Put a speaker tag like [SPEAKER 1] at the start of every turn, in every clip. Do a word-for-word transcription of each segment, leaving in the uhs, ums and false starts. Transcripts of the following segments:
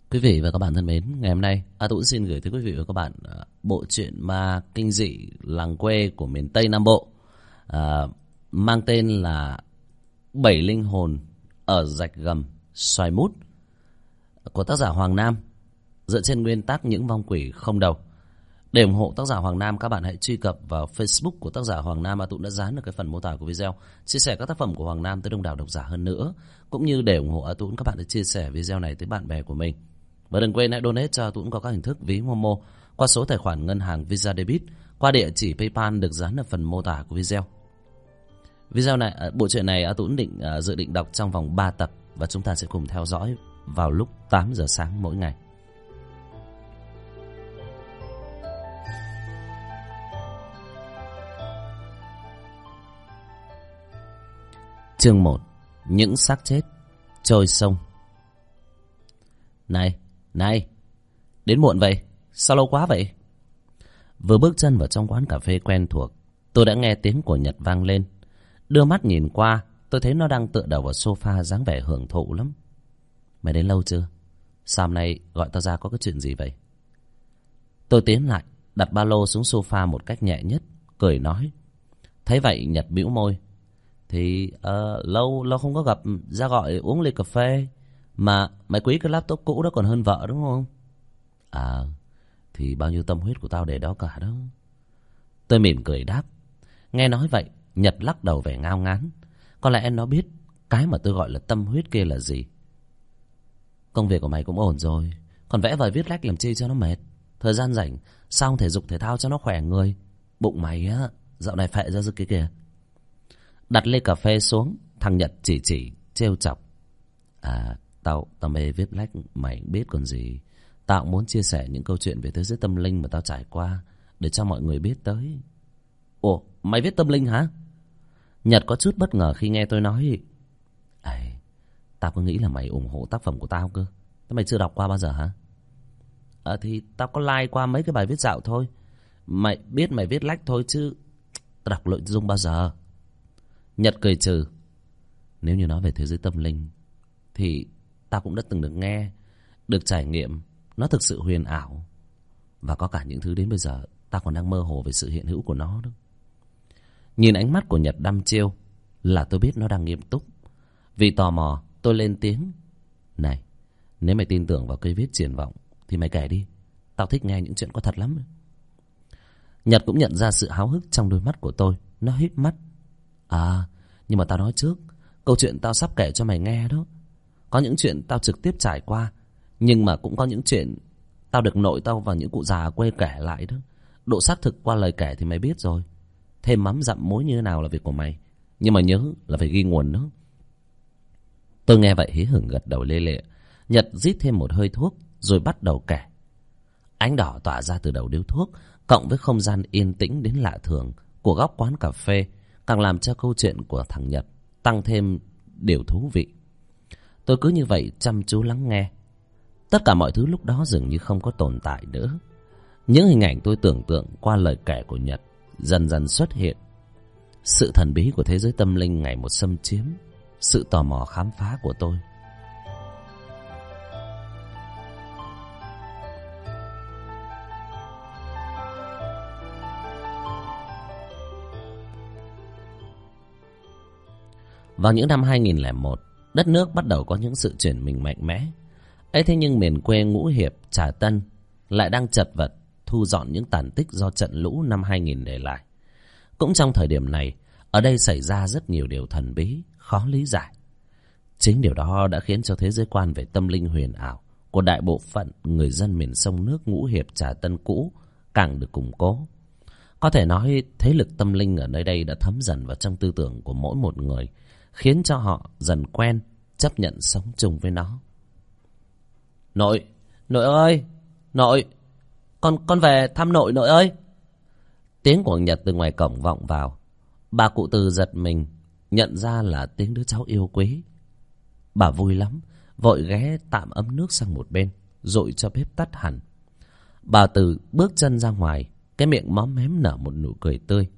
[SPEAKER 1] Quý vị và các bạn thân mến, ngày hôm nay A Tũng xin gửi tới quý vị và các bạn uh, bộ truyện ma kinh dị làng quê của miền Tây Nam Bộ, uh, mang tên là Bảy Linh Hồn ở Rạch Gầm Xoài Mút, của tác giả Hoàng Nam, dựa trên nguyên tác Những Vong Quỷ Không Đầu. Để ủng hộ tác giả Hoàng Nam, các bạn hãy truy cập vào Facebook của tác giả Hoàng Nam. A Tũng đã dán được cái phần mô tả của video, chia sẻ các tác phẩm của Hoàng Nam tới đông đảo độc giả hơn nữa. Cũng như để ủng hộ A Tũng, các bạn hãy chia sẻ video này tới bạn bè của mình. Và đừng quên hãy donate cho A Tũng có các hình thức ví Momo qua số tài khoản ngân hàng Visa Debit, qua địa chỉ PayPal được dán ở phần mô tả của video. Video này, bộ truyện này A Tũng định uh, dự định đọc trong vòng ba tập, và chúng ta sẽ cùng theo dõi vào lúc tám giờ sáng mỗi ngày. Chương một. Những xác chết trôi sông. Này, này, đến muộn vậy, sao lâu quá vậy? Vừa bước chân vào trong quán cà phê quen thuộc, tôi đã nghe tiếng của Nhật vang lên. Đưa mắt nhìn qua, tôi thấy nó đang tựa đầu vào sofa dáng vẻ hưởng thụ lắm. Mày đến lâu chưa? Sao hôm nay gọi tao ra có cái chuyện gì vậy? Tôi tiến lại, đặt ba lô xuống sofa một cách nhẹ nhất, cười nói. Thấy vậy Nhật bĩu môi. Thì uh, lâu lâu không có gặp, ra gọi uống ly cà phê. Mà mày quý cái laptop cũ đó còn hơn vợ đúng không? À, thì bao nhiêu tâm huyết của tao để đó cả đó. Tôi mỉm cười đáp. Nghe nói vậy Nhật lắc đầu vẻ ngao ngán. Có lẽ nó biết cái mà tôi gọi là tâm huyết kia là gì. Công việc của mày cũng ổn rồi, còn vẽ vời viết lách làm chi cho nó mệt. Thời gian rảnh xong thể dục thể thao cho nó khỏe người. Bụng mày á, dạo này phệ ra kia kìa. Đặt ly cà phê xuống, thằng Nhật chỉ chỉ trêu chọc. À, tao tao mê viết lách, mày biết còn gì. Tao cũng muốn chia sẻ những câu chuyện về thế giới tâm linh mà tao trải qua, để cho mọi người biết tới. Ồ, mày viết tâm linh hả? Nhật có chút bất ngờ khi nghe tôi nói. Ây, tao cứ nghĩ là mày ủng hộ tác phẩm của tao cơ. Thế mày chưa đọc qua bao giờ hả? À, thì tao có like qua mấy cái bài viết dạo thôi. Mày biết mày viết lách thôi chứ tao đọc nội dung bao giờ. Nhật cười trừ. Nếu như nói về thế giới tâm linh thì tao cũng đã từng được nghe, được trải nghiệm. Nó thực sự huyền ảo, và có cả những thứ đến bây giờ tao còn đang mơ hồ về sự hiện hữu của nó đó. Nhìn ánh mắt của Nhật đăm chiêu là tôi biết nó đang nghiêm túc. Vì tò mò tôi lên tiếng. Này, nếu mày tin tưởng vào cây viết triển vọng thì mày kể đi, tao thích nghe những chuyện có thật lắm. Nhật cũng nhận ra sự háo hức trong đôi mắt của tôi. Nó híp mắt. À, nhưng mà tao nói trước, câu chuyện tao sắp kể cho mày nghe đó, có những chuyện tao trực tiếp trải qua, nhưng mà cũng có những chuyện tao được nội tao và những cụ già ở quê kể lại đó. Độ xác thực qua lời kể thì mày biết rồi. Thêm mắm dặm muối như thế nào là việc của mày, nhưng mà nhớ là phải ghi nguồn đó. Tôi nghe vậy hí hửng gật đầu lê lệ. Nhật rít thêm một hơi thuốc rồi bắt đầu kể. Ánh đỏ tỏa ra từ đầu điếu thuốc, cộng với không gian yên tĩnh đến lạ thường của góc quán cà phê, càng làm cho câu chuyện của thằng Nhật tăng thêm điều thú vị. Tôi cứ như vậy chăm chú lắng nghe. Tất cả mọi thứ lúc đó dường như không có tồn tại nữa. Những hình ảnh tôi tưởng tượng qua lời kể của Nhật dần dần xuất hiện. Sự thần bí của thế giới tâm linh ngày một xâm chiếm sự tò mò khám phá của tôi. Vào những năm hai nghìn lẻ một, đất nước bắt đầu có những sự chuyển mình mạnh mẽ. Ấy thế nhưng miền quê Ngũ Hiệp, Trà Tân lại đang chật vật thu dọn những tàn tích do trận lũ năm hai nghìn để lại. Cũng trong thời điểm này, ở đây xảy ra rất nhiều điều thần bí, khó lý giải. Chính điều đó đã khiến cho thế giới quan về tâm linh huyền ảo của đại bộ phận người dân miền sông nước Ngũ Hiệp, Trà Tân cũ càng được củng cố. Có thể nói thế lực tâm linh ở nơi đây đã thấm dần vào trong tư tưởng của mỗi một người, khiến cho họ dần quen, chấp nhận sống chung với nó. Nội, nội ơi, nội, con con về thăm nội nội ơi. Tiếng của Nhật từ ngoài cổng vọng vào. Bà cụ Từ giật mình, nhận ra là tiếng đứa cháu yêu quý. Bà vui lắm, vội ghé tạm ấm nước sang một bên, dội cho bếp tắt hẳn. Bà Từ bước chân ra ngoài, cái miệng móm mém nở một nụ cười tươi.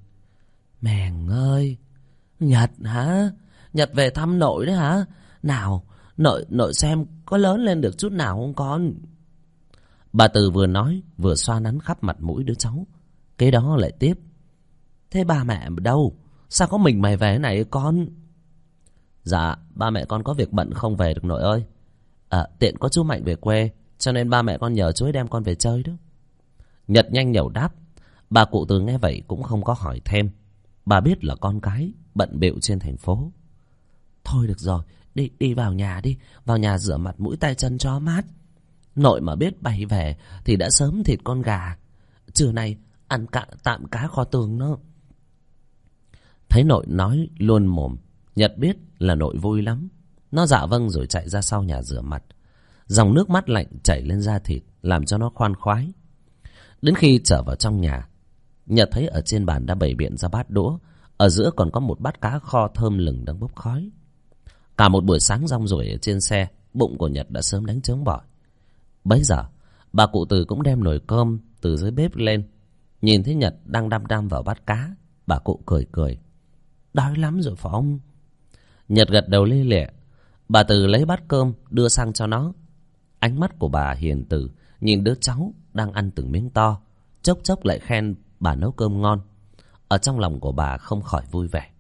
[SPEAKER 1] Mèng ơi, Nhật hả? Nhật về thăm nội đấy hả? Nào, Nội nội xem có lớn lên được chút nào không con? Bà Từ vừa nói vừa xoa nắn khắp mặt mũi đứa cháu. Kế đó lại tiếp. Thế ba mẹ đâu? Sao có mình mày về thế này con? Dạ ba mẹ con có việc bận không về được nội ơi. À, tiện có chú Mạnh về quê cho nên ba mẹ con nhờ chú ấy đem con về chơi đó. Nhật nhanh nhẩu đáp. Bà cụ Từ nghe vậy cũng không có hỏi thêm. Bà biết là con cái bận bịu trên thành phố. Thôi được rồi, đi đi vào nhà đi. Vào nhà rửa mặt mũi tay chân cho mát. Nội mà biết bay về thì đã sớm thịt con gà. Trưa nay ăn cạ, tạm cá kho tường nữa. Thấy nội nói luôn mồm, Nhật biết là nội vui lắm. Nó dạ vâng rồi chạy ra sau nhà rửa mặt. Dòng nước mắt lạnh chảy lên da thịt làm cho nó khoan khoái. Đến khi trở vào trong nhà, Nhật thấy ở trên bàn đã bày biện ra bát đũa. Ở giữa còn có một bát cá kho thơm lừng đang bốc khói. Cả một buổi sáng rong ruổi ở trên xe, bụng của Nhật đã sớm đánh trống bỏi. Bấy giờ bà cụ Từ cũng đem nồi cơm từ dưới bếp lên. Nhìn thấy Nhật đang đăm đăm vào bát cá, bà cụ cười cười. Đói lắm rồi phải không? Nhật gật đầu lia lịa. Bà Từ lấy bát cơm đưa sang cho nó. Ánh mắt của bà hiền từ nhìn đứa cháu đang ăn từng miếng to, chốc chốc lại khen bà nấu cơm ngon. Ở trong lòng của bà không khỏi vui vẻ.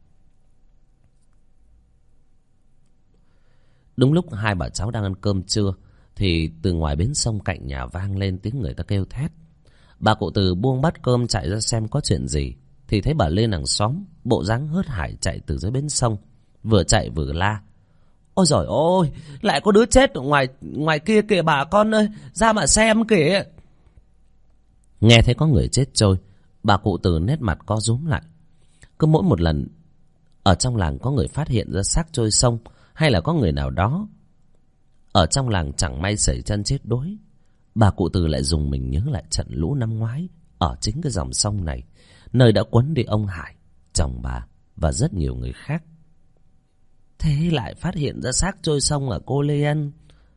[SPEAKER 1] Đúng lúc hai bà cháu đang ăn cơm trưa thì từ ngoài bến sông cạnh nhà vang lên tiếng người ta kêu thét. Bà cụ Từ buông bát cơm chạy ra xem có chuyện gì thì thấy bà Lên hàng xóm bộ dáng hớt hải chạy từ dưới bến sông, vừa chạy vừa la. Ôi giời ôi, lại có đứa chết ở ngoài ngoài kia kìa bà con ơi, ra mà xem kìa. Nghe thấy có người chết trôi, bà cụ Từ nét mặt co rúm lại. Cứ mỗi một lần ở trong làng có người phát hiện ra xác trôi sông, hay là có người nào đó ở trong làng chẳng may xảy chân chết đuối, bà cụ Từ lại dùng mình nhớ lại trận lũ năm ngoái ở chính cái dòng sông này, nơi đã cuốn đi ông Hải, chồng bà và rất nhiều người khác. Thế lại phát hiện ra xác trôi sông ở cô Liên.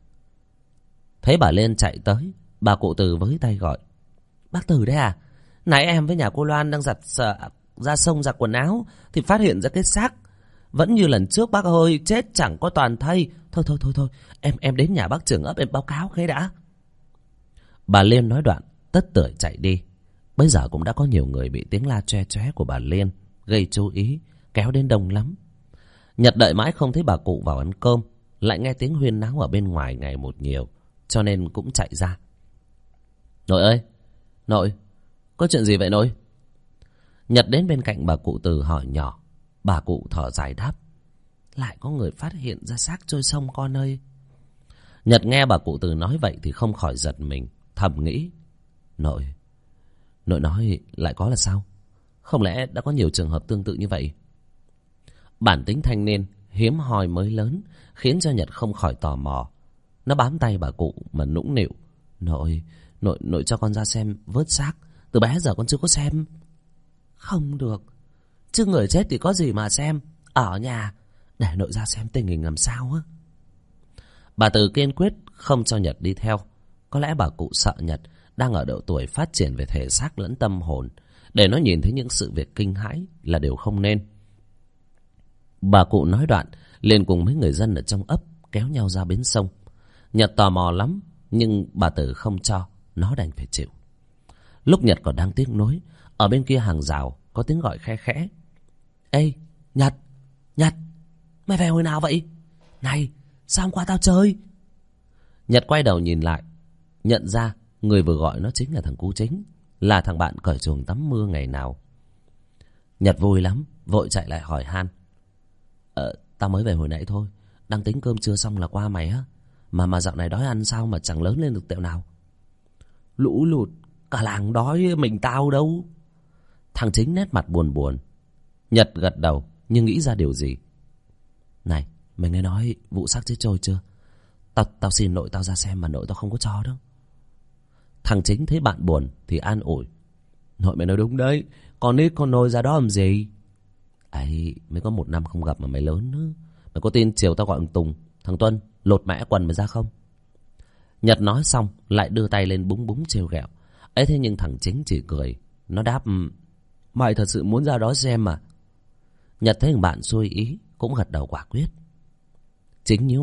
[SPEAKER 1] Thấy bà Lên chạy tới, bà cụ Từ với tay gọi. Bác Từ đấy à? Nãy em với nhà cô Loan đang giặt ra sông giặt quần áo thì phát hiện ra cái xác. Vẫn như lần trước bác ơi, chết chẳng có toàn thây. Thôi thôi thôi thôi, em em đến nhà bác trưởng ấp em báo cáo cái đã. Bà Liên nói đoạn tất tưởi chạy đi. Bây giờ cũng đã có nhiều người bị tiếng la choe choé của bà Liên gây chú ý, kéo đến đông lắm. Nhật đợi mãi không thấy bà cụ vào ăn cơm, lại nghe tiếng huyên náo ở bên ngoài ngày một nhiều, cho nên cũng chạy ra. Nội ơi, nội, có chuyện gì vậy nội? Nhật đến bên cạnh bà cụ Từ hỏi nhỏ. Bà cụ thở dài đáp. Lại có người phát hiện ra xác trôi sông con ơi. Nhật nghe bà cụ Từ nói vậy thì không khỏi giật mình, thầm nghĩ. Nội, nội nói lại có là sao? Không lẽ đã có nhiều trường hợp tương tự như vậy? Bản tính thanh niên hiếm hoi mới lớn khiến cho Nhật không khỏi tò mò. Nó bám tay bà cụ mà nũng nịu. Nội, nội, nội cho con ra xem vớt xác. Từ bé giờ con chưa có xem. Không được, chứ người chết thì có gì mà xem. Ở nhà, để nội ra xem tình hình làm sao á. Bà Từ kiên quyết không cho Nhật đi theo. Có lẽ bà cụ sợ Nhật đang ở độ tuổi phát triển về thể xác lẫn tâm hồn, để nó nhìn thấy những sự việc kinh hãi là điều không nên. Bà cụ nói đoạn liền cùng mấy người dân ở trong ấp kéo nhau ra bến sông. Nhật tò mò lắm, nhưng bà Từ không cho, nó đành phải chịu. Lúc Nhật còn đang tiếc nuối, ở bên kia hàng rào có tiếng gọi khe khẽ. Ê, Nhật, Nhật, mày về hồi nào vậy? Này, sao hôm qua tao chơi? Nhật quay đầu nhìn lại, nhận ra người vừa gọi nó chính là thằng Cú Chính, là thằng bạn cởi chuồng tắm mưa ngày nào. Nhật vui lắm, vội chạy lại hỏi han. Ờ, tao mới về hồi nãy thôi, đang tính cơm trưa xong là qua mày á. Mà mà dạo này đói ăn sao mà chẳng lớn lên được tẹo nào. Lũ lụt, cả làng đói, mình tao đâu. Thằng Chính nét mặt buồn buồn. Nhật gật đầu nhưng nghĩ ra điều gì. Này, mày nghe nói vụ xác chết trôi chưa? Tao, tao xin nội tao ra xem mà nội tao không có cho đâu. Thằng Chính thấy bạn buồn thì an ủi. Nội mày nói đúng đấy, con nít con nôi ra đó làm gì? Ấy, mới có một năm không gặp mà mày lớn nữa. Mày có tin chiều tao gọi thằng Tùng, thằng Tuân lột mẽ quần mày ra không? Nhật nói xong lại đưa tay lên búng búng trêu ghẹo. Ấy thế nhưng thằng Chính chỉ cười. Nó đáp, mày thật sự muốn ra đó xem mà. Nhật thấy thằng bạn xuôi ý cũng gật đầu quả quyết. Chính nhíu mày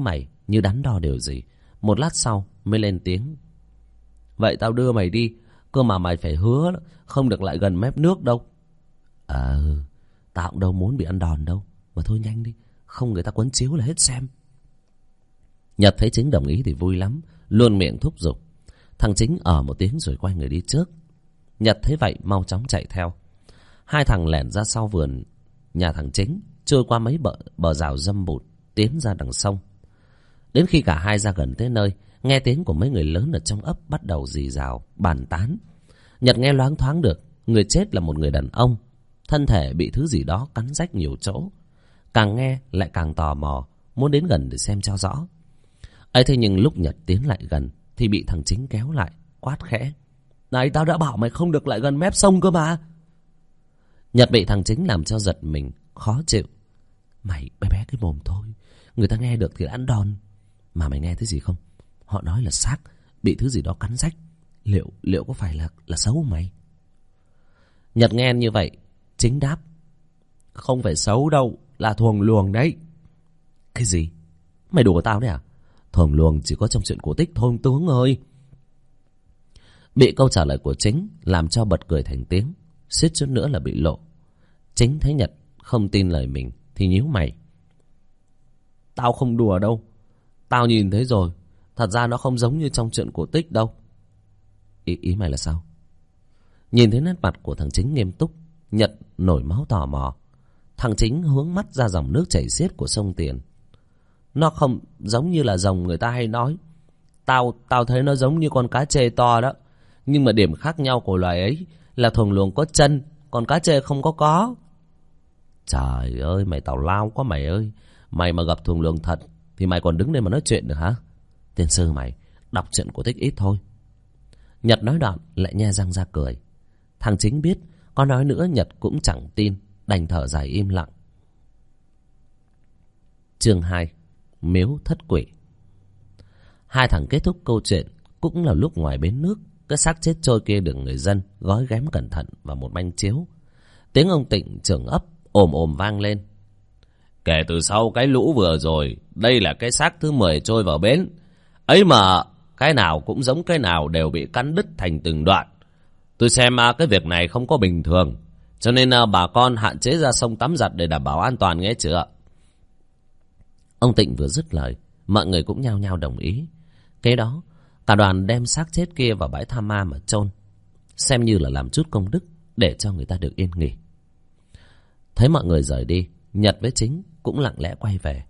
[SPEAKER 1] như đắn đo điều gì. Một lát sau mới lên tiếng. Vậy tao đưa mày đi, cơ mà mày phải hứa không được lại gần mép nước đâu. Ờ, tao cũng đâu muốn bị ăn đòn đâu. Mà thôi nhanh đi, không người ta quấn chiếu là hết xem. Nhật thấy Chính đồng ý thì vui lắm, luôn miệng thúc giục. Thằng Chính ở một tiếng rồi quay người đi trước. Nhật thấy vậy mau chóng chạy theo. Hai thằng lẻn ra sau vườn nhà thằng Chính, trôi qua mấy bờ, bờ rào dâm bụt, tiến ra đằng sông. Đến khi cả hai ra gần tới nơi, nghe tiếng của mấy người lớn ở trong ấp bắt đầu rì rào bàn tán. Nhật nghe loáng thoáng được người chết là một người đàn ông, thân thể bị thứ gì đó cắn rách nhiều chỗ. Càng nghe lại càng tò mò, muốn đến gần để xem cho rõ. ấy thế nhưng lúc Nhật tiến lại gần thì bị thằng Chính kéo lại, quát khẽ. Này, tao đã bảo mày không được lại gần mép sông cơ mà. Nhật bị thằng Chính làm cho giật mình, khó chịu. Mày bé bé cái mồm thôi, người ta nghe được thì ăn đòn. Mà mày nghe thấy gì không? Họ nói là xác bị thứ gì đó cắn rách. Liệu liệu có phải là là xấu không mày? Nhật nghe như vậy, Chính đáp. Không phải xấu đâu, là thuồng luồng đấy. Cái gì? Mày đùa tao đấy à? Thuồng luồng chỉ có trong chuyện cổ tích thôi tướng ơi. Bị câu trả lời của Chính làm cho bật cười thành tiếng, suýt chút nữa là bị lộ. Chính thấy Nhật không tin lời mình thì nhíu mày. Tao không đùa đâu, tao nhìn thấy rồi. Thật ra nó không giống như trong chuyện cổ tích đâu. Ý, ý mày là sao? Nhìn thấy nét mặt của thằng Chính nghiêm túc, Nhật nổi máu tò mò. Thằng Chính hướng mắt ra dòng nước chảy xiết của sông Tiền. Nó không giống như là dòng người ta hay nói. Tao tao thấy nó giống như con cá trê to đó. Nhưng mà điểm khác nhau của loài ấy là thuồng luồng có chân, còn cá trê không có có. Trời ơi, mày tào lao quá mày ơi. Mày mà gặp thuồng luồng thật thì mày còn đứng đây mà nói chuyện được hả? Tiên sư mày, đọc chuyện cổ tích ít thôi. Nhật nói đoạn lại nhe răng ra cười. Thằng Chính biết có nói nữa Nhật cũng chẳng tin, đành thở dài im lặng. Chương hai. Miếu thất quỷ. Hai thằng kết thúc câu chuyện cũng là lúc ngoài bến nước, cái xác chết trôi kia được người dân gói ghém cẩn thận vào một manh chiếu. Tiếng ông Tịnh trưởng ấp ồm ồm vang lên. Kể từ sau cái lũ vừa rồi, đây là cái xác thứ mười trôi vào bến. Ấy mà cái nào cũng giống cái nào, đều bị cắn đứt thành từng đoạn. Tôi xem cái việc này không có bình thường, cho nên bà con hạn chế ra sông tắm giặt để đảm bảo an toàn, nghe chưa? Ông Tịnh vừa dứt lời, mọi người cũng nhao nhao đồng ý. Kế đó cả đoàn đem xác chết kia vào bãi tha ma mà chôn, xem như là làm chút công đức để cho người ta được yên nghỉ. Thấy mọi người rời đi, Nhật với Chính cũng lặng lẽ quay về.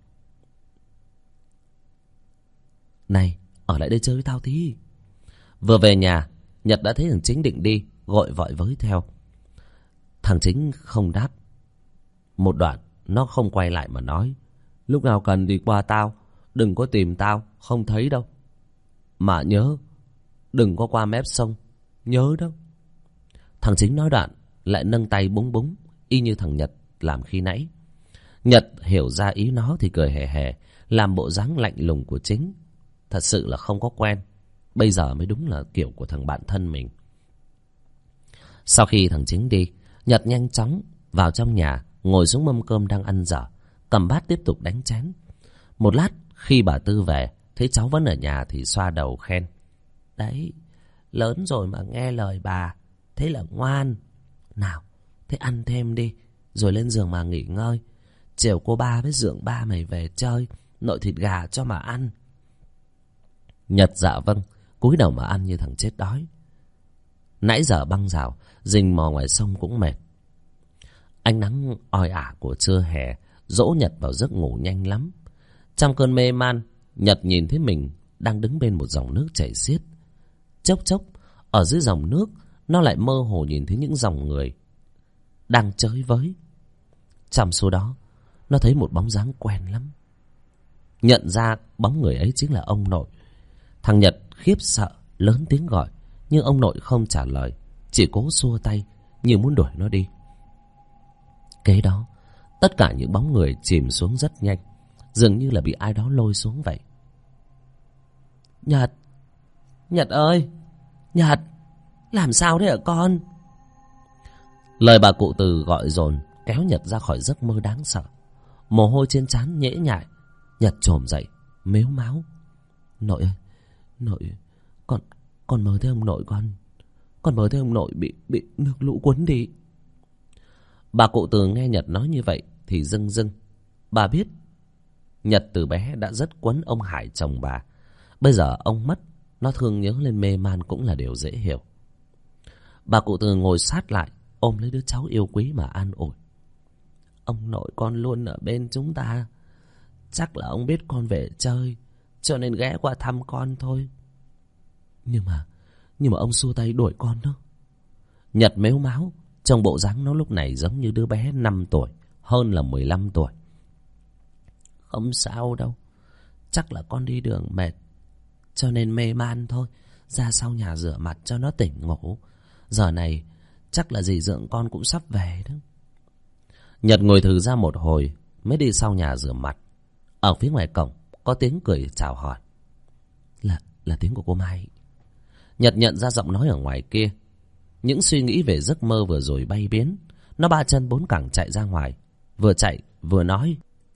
[SPEAKER 1] Này, ở lại đây chơi với tao tí. Vừa về nhà, Nhật đã thấy thằng Chính định đi, gọi vội với theo. Thằng Chính không đáp. Một đoạn nó không quay lại mà nói. Lúc nào cần thì qua tao, đừng có tìm tao, không thấy đâu. Mà nhớ, đừng có qua mép sông, nhớ đâu. Thằng Chính nói đoạn lại nâng tay búng búng, y như thằng Nhật làm khi nãy. Nhật hiểu ra ý nó thì cười hề hề, làm bộ dáng lạnh lùng của Chính. Thật sự là không có quen. Bây giờ mới đúng là kiểu của thằng bạn thân mình. Sau khi thằng Chính đi, Nhật nhanh chóng vào trong nhà, ngồi xuống mâm cơm đang ăn dở, cầm bát tiếp tục đánh chén. Một lát khi bà Tư về, thấy cháu vẫn ở nhà thì xoa đầu khen. Đấy, lớn rồi mà nghe lời bà, thế là ngoan. Nào, thế ăn thêm đi, rồi lên giường mà nghỉ ngơi. Chiều cô ba với Dượng ba mày về chơi, nội thịt gà cho mà ăn. Nhật dạ vâng, cúi đầu mà ăn như thằng chết đói. Nãy giờ băng rào, rình mò ngoài sông cũng mệt. Ánh nắng oi ả của trưa hè dỗ Nhật vào giấc ngủ nhanh lắm. Trong cơn mê man, Nhật nhìn thấy mình đang đứng bên một dòng nước chảy xiết. Chốc chốc, ở dưới dòng nước, nó lại mơ hồ nhìn thấy những dòng người đang chơi với. Trong số đó, nó thấy một bóng dáng quen lắm. Nhận ra bóng người ấy chính là ông nội. Thằng Nhật khiếp sợ, lớn tiếng gọi, nhưng ông nội không trả lời, chỉ cố xua tay như muốn đuổi nó đi. Kế đó, tất cả những bóng người chìm xuống rất nhanh, dường như là bị ai đó lôi xuống vậy. Nhật, Nhật ơi, Nhật, làm sao thế hả con? Lời bà cụ Từ gọi dồn kéo Nhật ra khỏi giấc mơ đáng sợ. Mồ hôi trên trán nhễ nhại. Nhật chồm dậy, mếu máo. Nội ơi, nội, con, con mơ thấy ông nội con. Con mơ thấy ông nội bị, bị nước lũ cuốn đi. Bà cụ Từ nghe Nhật nói như vậy thì rưng rưng. Bà biết Nhật từ bé đã rất quấn ông Hải chồng bà. Bây giờ ông mất, nó thương nhớ lên mê man cũng là điều dễ hiểu. Bà cụ Từ ngồi sát lại, ôm lấy đứa cháu yêu quý mà an ủi. Ông nội con luôn ở bên chúng ta. Chắc là ông biết con về chơi, cho nên ghé qua thăm con thôi. Nhưng mà, nhưng mà ông xua tay đuổi con đó. Nhật mếu máo, trong bộ dáng nó lúc này giống như đứa bé năm tuổi, hơn là mười lăm tuổi. Không sao đâu, chắc là con đi đường mệt, cho nên mê man thôi. Ra sau nhà rửa mặt cho nó tỉnh ngủ. Giờ này chắc là dì dượng con cũng sắp về đó. Nhật ngồi thử ra một hồi mới đi sau nhà rửa mặt. Ở phía ngoài cổng có tiếng cười chào hỏi. Là, là tiếng của cô Mai. Nhật nhận ra giọng nói ở ngoài kia. Những suy nghĩ về giấc mơ vừa rồi bay biến. Nó ba chân bốn cẳng chạy ra ngoài, vừa chạy vừa nói.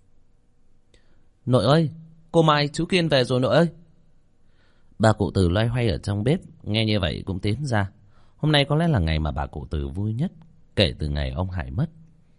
[SPEAKER 1] Nội ơi, cô Mai chú Kiên về rồi nội ơi. Bà cụ Từ loay hoay ở trong bếp nghe như vậy cũng tiến ra. Hôm nay có lẽ là ngày mà bà cụ Từ vui nhất kể từ ngày ông Hải mất.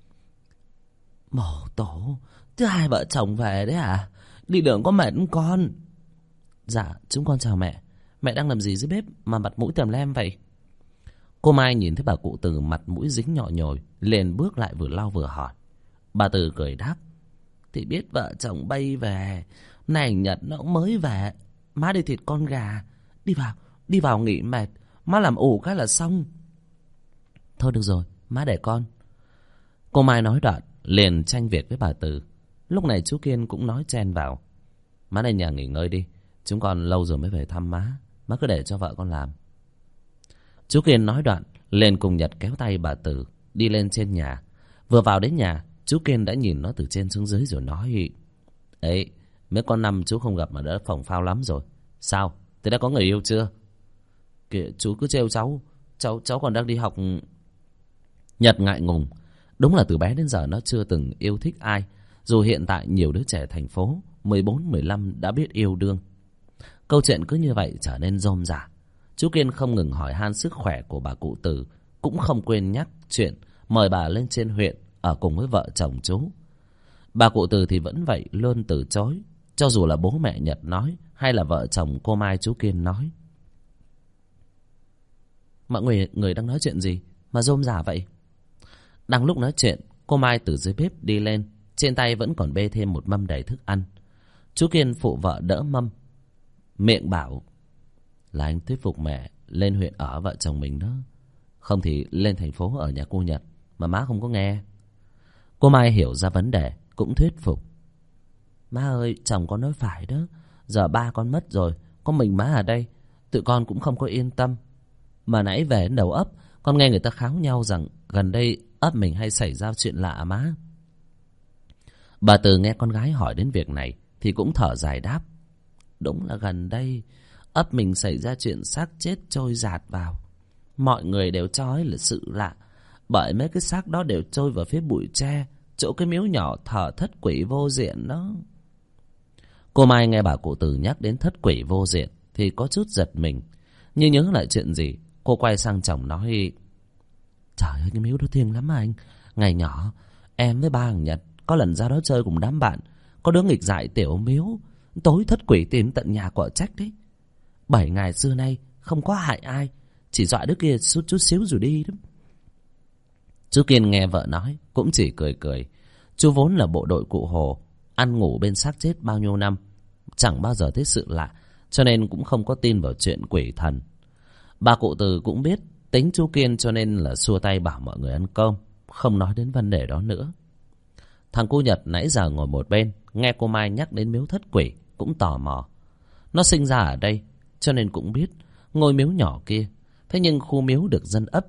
[SPEAKER 1] Mổ tổ, thứ hai vợ chồng về đấy à? Đi đường có mệt không con? Dạ, chúng con chào mẹ. Mẹ đang làm gì dưới bếp mà mặt mũi tèm lem vậy? Cô Mai nhìn thấy bà cụ Từ mặt mũi dính nhọ nhồi, liền bước lại vừa lau vừa hỏi. Bà Từ cười đáp. Thì biết vợ chồng bay về. Này Nhật nó cũng mới về. Má đi thịt con gà. Đi vào, đi vào nghỉ mệt. Má làm ủ cái là xong. Thôi được rồi, má để con. Cô Mai nói đoạn liền tranh việc với bà Từ. Lúc này chú Kiên cũng nói chen vào. Má lên nhà nghỉ ngơi đi, chúng con lâu rồi mới về thăm má. Má cứ để cho vợ con làm. Chú Kiên nói đoạn liền cùng Nhật kéo tay bà Từ đi lên trên nhà. Vừa vào đến nhà, chú Kiên đã nhìn nó từ trên xuống dưới rồi nói. Ấy, mấy con năm chú không gặp mà đã phồng phao lắm rồi. Sao, thế đã có người yêu chưa? Kìa, chú cứ trêu cháu. Cháu cháu còn đang đi học. Nhật ngại ngùng. Đúng là từ bé đến giờ nó chưa từng yêu thích ai. Dù hiện tại nhiều đứa trẻ thành phố mười bốn mười lăm đã biết yêu đương. Câu chuyện cứ như vậy trở nên rôm rả. Chú Kiên không ngừng hỏi han sức khỏe của bà cụ Từ, cũng không quên nhắc chuyện mời bà lên trên huyện ở cùng với vợ chồng chú. Bà cụ Từ thì vẫn vậy, luôn từ chối, cho dù là bố mẹ Nhật nói hay là vợ chồng cô Mai chú Kiên nói. Mọi người người đang nói chuyện gì mà rôm rả vậy? Đang lúc nói chuyện, cô Mai từ dưới bếp đi lên, trên tay vẫn còn bê thêm một mâm đầy thức ăn. Chú Kiên phụ vợ đỡ mâm, miệng bảo là anh thuyết phục mẹ lên huyện ở vợ chồng mình đó. Không thì lên thành phố ở nhà cô Nhật, mà má không có nghe. Cô Mai hiểu ra vấn đề, cũng thuyết phục. Má ơi, chồng con nói phải đó. Giờ ba con mất rồi, có mình má ở đây, tụi con cũng không có yên tâm. Mà nãy về đến đầu ấp, con nghe người ta kháo nhau rằng gần đây ấp mình hay xảy ra chuyện lạ má. Bà Từ nghe con gái hỏi đến việc này thì cũng thở dài đáp. Đúng là gần đây ấp mình xảy ra chuyện xác chết trôi dạt vào. Mọi người đều cho ấy là sự lạ, bởi mấy cái xác đó đều trôi vào phía bụi tre, chỗ cái miếu nhỏ thờ thất quỷ vô diện đó. Cô Mai nghe bà cụ Từ nhắc đến thất quỷ vô diện thì có chút giật mình. Như nhớ lại chuyện gì, cô quay sang chồng nói. Trời ơi, cái miếu đó thiêng lắm anh. Ngày nhỏ em với ba thằng Nhật có lần ra đó chơi cùng đám bạn, có đứa nghịch dại tiểu miếu, tối thất quỷ tìm tận nhà quả trách đấy. Bảy ngày xưa nay không có hại ai, chỉ dọa đứa kia chút chút xíu rồi đi đó. Chú Kiên nghe vợ nói cũng chỉ cười cười. Chú vốn là bộ đội cụ Hồ, ăn ngủ bên xác chết bao nhiêu năm, chẳng bao giờ thấy sự lạ, cho nên cũng không có tin vào chuyện quỷ thần. Bà cụ Từ cũng biết tính chú Kiên, cho nên là xua tay bảo mọi người ăn cơm, không nói đến vấn đề đó nữa. Thằng cu Nhật nãy giờ ngồi một bên, nghe cô Mai nhắc đến miếu thất quỷ cũng tò mò. Nó sinh ra ở đây cho nên cũng biết ngôi miếu nhỏ kia. Thế nhưng khu miếu được dân ấp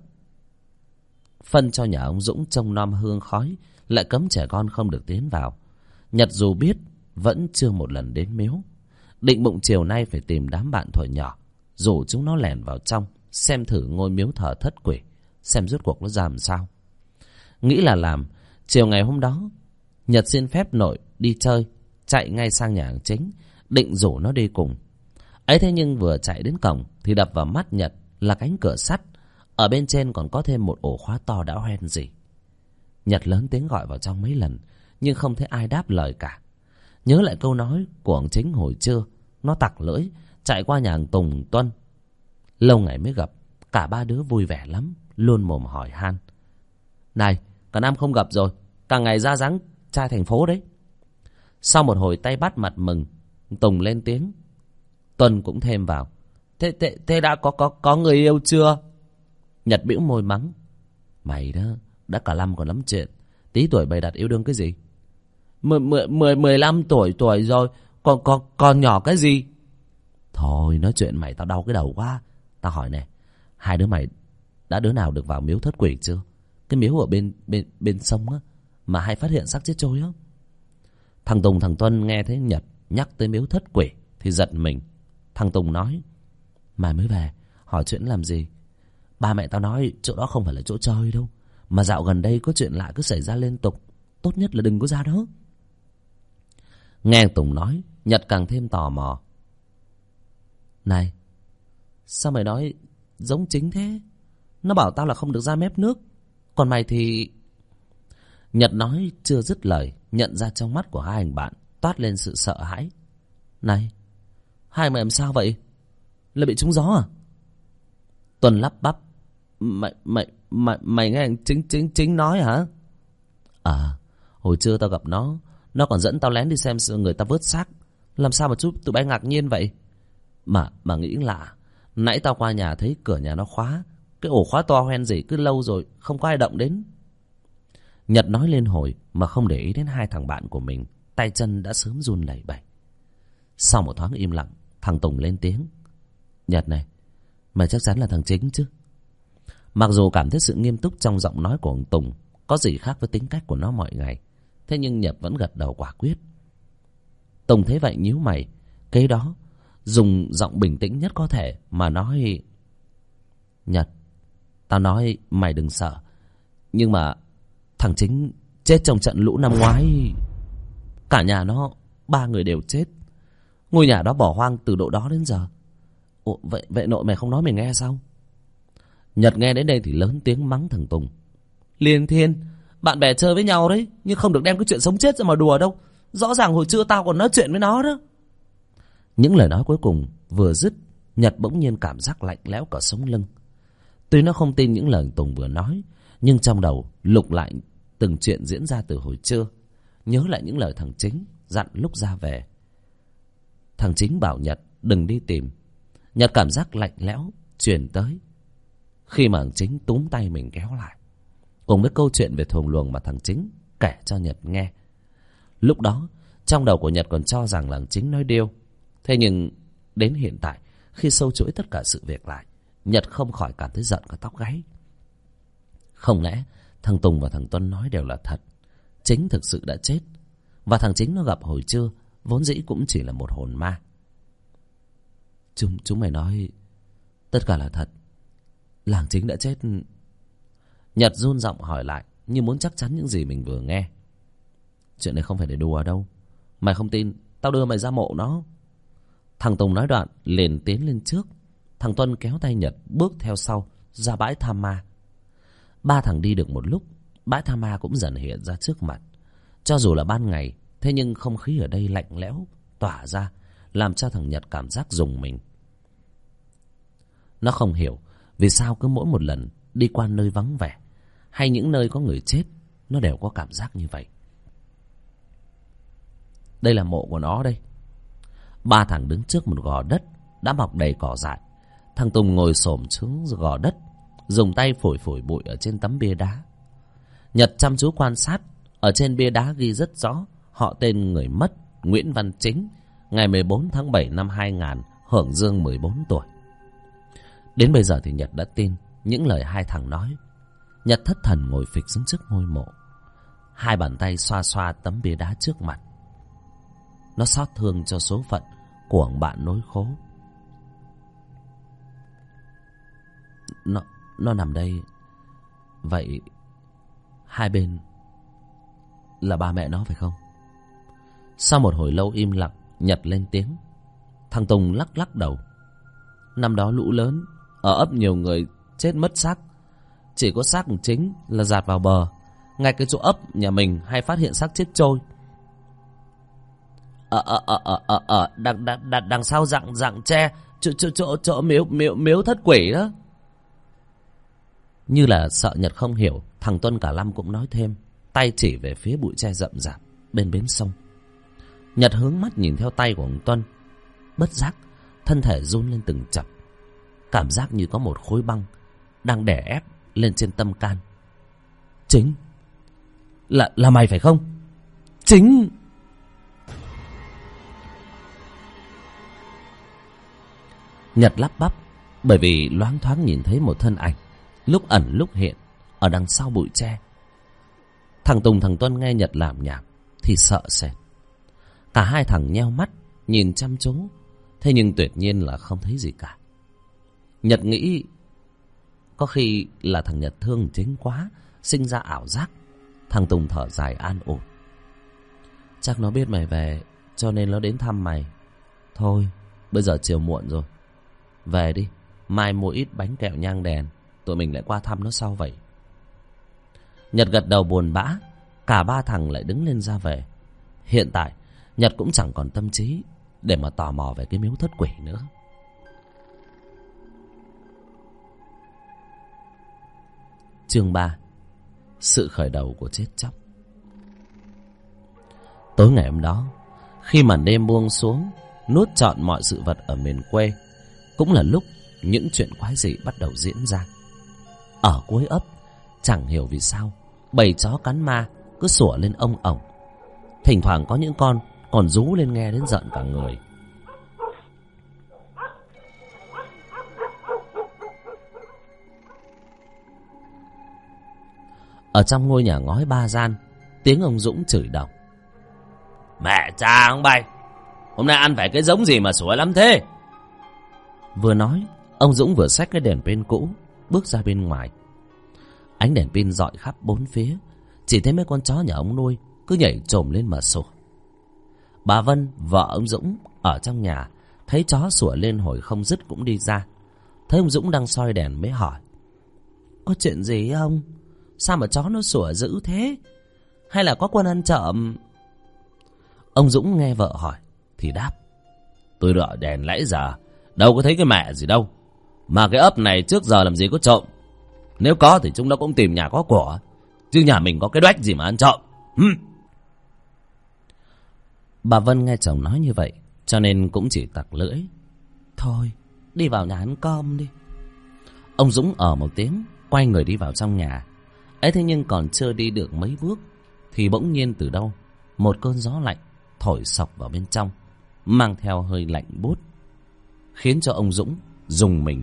[SPEAKER 1] phân cho nhà ông Dũng trông nom hương khói, lại cấm trẻ con không được tiến vào. Nhật dù biết vẫn chưa một lần đến miếu, định bụng chiều nay phải tìm đám bạn thuở nhỏ, rủ chúng nó lẻn vào trong xem thử ngôi miếu thờ thất quỷ, xem rốt cuộc nó ra làm sao. Nghĩ là làm, chiều ngày hôm đó Nhật xin phép nội đi chơi, chạy ngay sang nhà hàng chính định rủ nó đi cùng. Ấy thế nhưng vừa chạy đến cổng thì đập vào mắt Nhật là cánh cửa sắt, ở bên trên còn có thêm một ổ khóa to đã hoen rỉ. Nhật lớn tiếng gọi vào trong mấy lần nhưng không thấy ai đáp lời cả. Nhớ lại câu nói của ông Chính hồi trưa, nó tặc lưỡi chạy qua nhà hàng Tùng Tuân. Lâu ngày mới gặp, cả ba đứa vui vẻ lắm, luôn mồm hỏi han: "Này, cả năm không gặp rồi, cả ngày ra dáng trai thành phố đấy." Sau một hồi tay bắt mặt mừng, Tùng lên tiếng. Tuân cũng thêm vào: Thế, thế, thế đã có, có, có người yêu chưa? Nhật bĩu môi mắng: "Mày đó, đã cả năm còn lắm chuyện, tí tuổi bày đặt yêu đương cái gì? Mười, mười, mười, mười lăm tuổi tuổi rồi, còn, còn, còn nhỏ cái gì?" Thôi, nói chuyện mày tao đau cái đầu quá. Tao hỏi này, hai đứa mày đã đứa nào được vào miếu thất quỷ chưa? Cái miếu ở bên bên bên sông á, mà hay phát hiện xác chết trôi á. Thằng Tùng thằng Tuân nghe thấy Nhật nhắc tới miếu thất quỷ thì giật mình. Thằng Tùng nói: "Mày mới về, hỏi chuyện làm gì? Ba mẹ tao nói chỗ đó không phải là chỗ chơi đâu, mà dạo gần đây có chuyện lạ cứ xảy ra liên tục, tốt nhất là đừng có ra đó." Nghe Tùng nói, Nhật càng thêm tò mò. "Này, sao mày nói giống Chính thế? Nó bảo tao là không được ra mép nước, còn mày thì..." Nhật nói chưa dứt lời, nhận ra trong mắt của hai anh bạn toát lên sự sợ hãi. "Này, hai mày làm sao vậy? Là bị trúng gió à?" Tuần lắp bắp: Mày, mày, mày, mày nghe anh Chính, Chính, Chính nói hả? À, hồi trưa tao gặp nó, nó còn dẫn tao lén đi xem người ta vớt xác. Làm sao mà chút tụi bay ngạc nhiên vậy? Mà, mà nghĩ lạ, nãy tao qua nhà thấy cửa nhà nó khóa, cái ổ khóa to hoen rỉ cứ lâu rồi, không có ai động đến. Nhật nói lên hồi mà không để ý đến hai thằng bạn của mình, tay chân đã sớm run lẩy bẩy. Sau một thoáng im lặng, thằng Tùng lên tiếng: "Nhật này, mày chắc chắn là thằng Chính chứ?" Mặc dù cảm thấy sự nghiêm túc trong giọng nói của ông Tùng có gì khác với tính cách của nó mọi ngày, thế nhưng Nhật vẫn gật đầu quả quyết. Tùng thấy vậy nhíu mày, kế đó dùng giọng bình tĩnh nhất có thể mà nói: "Nhật, tao nói mày đừng sợ, nhưng mà thằng Chính chết trong trận lũ năm ngoái. Cả nhà nó, ba người đều chết. Ngôi nhà đó bỏ hoang từ độ đó đến giờ. Ủa, vậy, vậy nội mày không nói mày nghe sao?" Nhật nghe đến đây thì lớn tiếng mắng thằng Tùng: "Liên Thiên, bạn bè chơi với nhau đấy, nhưng không được đem cái chuyện sống chết ra mà đùa đâu. Rõ ràng hồi trưa tao còn nói chuyện với nó đó." Những lời nói cuối cùng vừa dứt, Nhật bỗng nhiên cảm giác lạnh lẽo cả sống lưng. Tuy nó không tin những lời Tùng vừa nói, nhưng trong đầu lục lại từng chuyện diễn ra từ hồi trưa, nhớ lại những lời thằng Chính dặn lúc ra về. Thằng Chính bảo Nhật đừng đi tìm. Nhật cảm giác lạnh lẽo truyền tới khi mà thằng Chính túm tay mình kéo lại, cùng với câu chuyện về thuồng luồng mà thằng Chính kể cho Nhật nghe. Lúc đó trong đầu của Nhật còn cho rằng là thằng Chính nói điêu. Thế nhưng đến hiện tại, khi sâu chuỗi tất cả sự việc lại, Nhật không khỏi cảm thấy giận cả tóc gáy. Không lẽ thằng Tùng và thằng Tuân nói đều là thật? Chính thực sự đã chết, và thằng Chính nó gặp hồi trưa vốn dĩ cũng chỉ là một hồn ma. Chúng, chúng mày nói tất cả là thật, làng Chính đã chết? Nhật run giọng hỏi lại, như muốn chắc chắn những gì mình vừa nghe. Chuyện này không phải để đùa đâu. Mày không tin, tao đưa mày ra mộ nó. Thằng Tùng nói đoạn liền tiến lên trước. Thằng Tuân kéo tay Nhật bước theo sau ra bãi tha ma. Ba thằng đi được một lúc, bãi tha ma cũng dần hiện ra trước mặt. Cho dù là ban ngày, thế nhưng không khí ở đây lạnh lẽo tỏa ra, làm cho thằng Nhật cảm giác rùng mình. Nó không hiểu vì sao cứ mỗi một lần đi qua nơi vắng vẻ hay những nơi có người chết, nó đều có cảm giác như vậy. Đây là mộ của nó đây. Ba thằng đứng trước một gò đất đã mọc đầy cỏ dại. Thằng Tùng ngồi xổm xuống gò đất, dùng tay phủi phủi bụi ở trên tấm bia đá. Nhật chăm chú quan sát. Ở trên bia đá ghi rất rõ họ tên người mất Nguyễn Văn Chính, ngày mười bốn tháng bảy năm hai nghìn, hưởng dương mười bốn tuổi. Đến bây giờ thì Nhật đã tin những lời hai thằng nói. Nhật thất thần ngồi phịch xuống trước ngôi mộ, hai bàn tay xoa xoa tấm bia đá trước mặt. Nó xót thương cho số phận của ông bạn nối khố. Nó, nó nằm đây. Vậy hai bên là ba mẹ nó phải không? Sau một hồi lâu im lặng, Nhật lên tiếng. Thằng Tùng lắc lắc đầu. Năm đó lũ lớn, ở ấp nhiều người chết mất xác. Chỉ có xác chính là dạt vào bờ. Ngay cái chỗ ấp nhà mình hay phát hiện xác chết trôi. Ở ở ở ở ở ở đằng đằng đằng đằng sau dạng dạng tre, chỗ chỗ chỗ chỗ miếu miếu miếu thất quỷ đó. Như là sợ Nhật không hiểu, thằng Tuân cả Lâm cũng nói thêm, tay chỉ về phía bụi tre rậm rạp bên bến sông. Nhật hướng mắt nhìn theo tay của ông Tuân, bất giác thân thể run lên từng chập, cảm giác như có một khối băng đang đè ép lên trên tâm can. Chính là là mày phải không? Chính. Nhật lắp bắp, bởi vì loáng thoáng nhìn thấy một thân ảnh lúc ẩn lúc hiện ở đằng sau bụi tre. Thằng Tùng thằng Tuân nghe Nhật làm nhảm thì sợ sệt. Cả hai thằng nheo mắt nhìn chăm chú, thế nhưng tuyệt nhiên là không thấy gì cả. Nhật nghĩ có khi là thằng Nhật thương Chính quá, sinh ra ảo giác. Thằng Tùng thở dài an ủi. Chắc nó biết mày về cho nên nó đến thăm mày. Thôi bây giờ chiều muộn rồi, về đi, mai mua ít bánh kẹo nhang đèn, tụi mình lại qua thăm nó sau vậy. Nhật gật đầu buồn bã. Cả ba thằng lại đứng lên ra về. Hiện tại Nhật cũng chẳng còn tâm trí để mà tò mò về cái miếu thất quỷ nữa. Chương ba. Sự khởi đầu của chết chóc. Tối ngày hôm đó, khi màn đêm buông xuống, nuốt trọn mọi sự vật ở miền quê, cũng là lúc những chuyện quái dị bắt đầu diễn ra. Ở cuối ấp, chẳng hiểu vì sao bầy chó cắn ma cứ sủa lên ông ổng. Thỉnh thoảng có những con còn rú lên nghe đến giận cả người. Ở trong ngôi nhà ngói ba gian, tiếng ông Dũng chửi đồng. Mẹ cha ông bay, hôm nay ăn phải cái giống gì mà sủa lắm thế? Vừa nói, ông Dũng vừa xách cái đèn pin cũ bước ra bên ngoài. Ánh đèn pin rọi khắp bốn phía, chỉ thấy mấy con chó nhà ông nuôi cứ nhảy chồm lên mà sủa. Bà Vân, vợ ông Dũng, ở trong nhà thấy chó sủa lên hồi không dứt cũng đi ra. Thấy ông Dũng đang soi đèn mới hỏi. Có chuyện gì không? Sao mà chó nó sủa dữ thế? Hay là có quân ăn trộm? Ông Dũng nghe vợ hỏi thì đáp. Tôi đợi đèn nãy giờ, đâu có thấy cái mẹ gì đâu. Mà cái ấp này trước giờ làm gì có trộm. Nếu có thì chúng nó cũng tìm nhà có của, chứ nhà mình có cái đoách gì mà ăn trộm. Hừm. Bà Vân nghe chồng nói như vậy cho nên cũng chỉ tặc lưỡi. Thôi đi vào nhà ăn cơm đi. Ông Dũng ở một tiếng, quay người đi vào trong nhà. Ấy thế nhưng còn chưa đi được mấy bước thì bỗng nhiên từ đâu một cơn gió lạnh thổi sộc vào bên trong, mang theo hơi lạnh buốt, khiến cho ông Dũng rùng mình.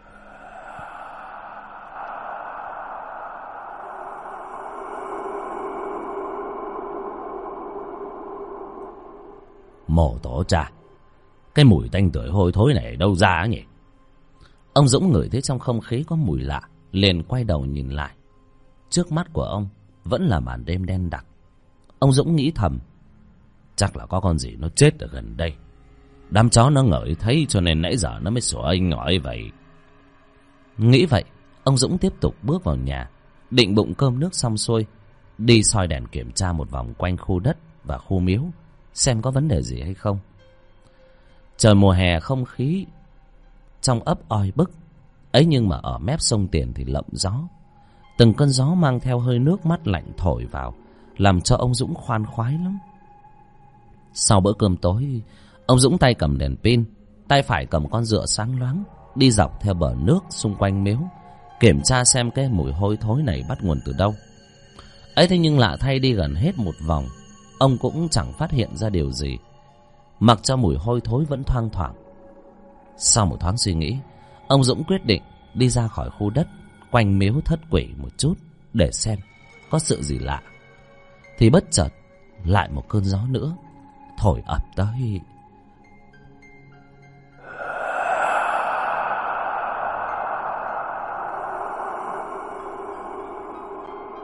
[SPEAKER 1] Mổ tổ cha, cái mùi tanh tưởi hôi thối này đâu ra nhỉ? Ông Dũng ngửi thấy trong không khí có mùi lạ, liền quay đầu nhìn lại. Trước mắt của ông vẫn là màn đêm đen đặc. Ông Dũng nghĩ thầm, chắc là có con gì nó chết ở gần đây. Đám chó nó ngửi thấy cho nên nãy giờ nó mới sủa inh ỏi vậy. Nghĩ vậy, ông Dũng tiếp tục bước vào nhà, định bụng cơm nước xong xuôi, đi soi đèn kiểm tra một vòng quanh khu đất và khu miếu, xem có vấn đề gì hay không. Trời mùa hè không khí trong ấp oi bức, ấy nhưng mà ở mép sông Tiền thì lộng gió. Từng cơn gió mang theo hơi nước mát lạnh thổi vào, làm cho ông Dũng khoan khoái lắm. Sau bữa cơm tối, ông Dũng tay cầm đèn pin, tay phải cầm con rựa sáng loáng, đi dọc theo bờ nước xung quanh miếu, kiểm tra xem cái mùi hôi thối này bắt nguồn từ đâu. Ấy thế nhưng lạ thay, đi gần hết một vòng, ông cũng chẳng phát hiện ra điều gì, mặc cho mùi hôi thối vẫn thoang thoảng. Sau một thoáng suy nghĩ, ông Dũng quyết định đi ra khỏi khu đất quanh miếu thất quỷ một chút để xem có sự gì lạ. Thì bất chợt lại một cơn gió nữa thổi ập tới.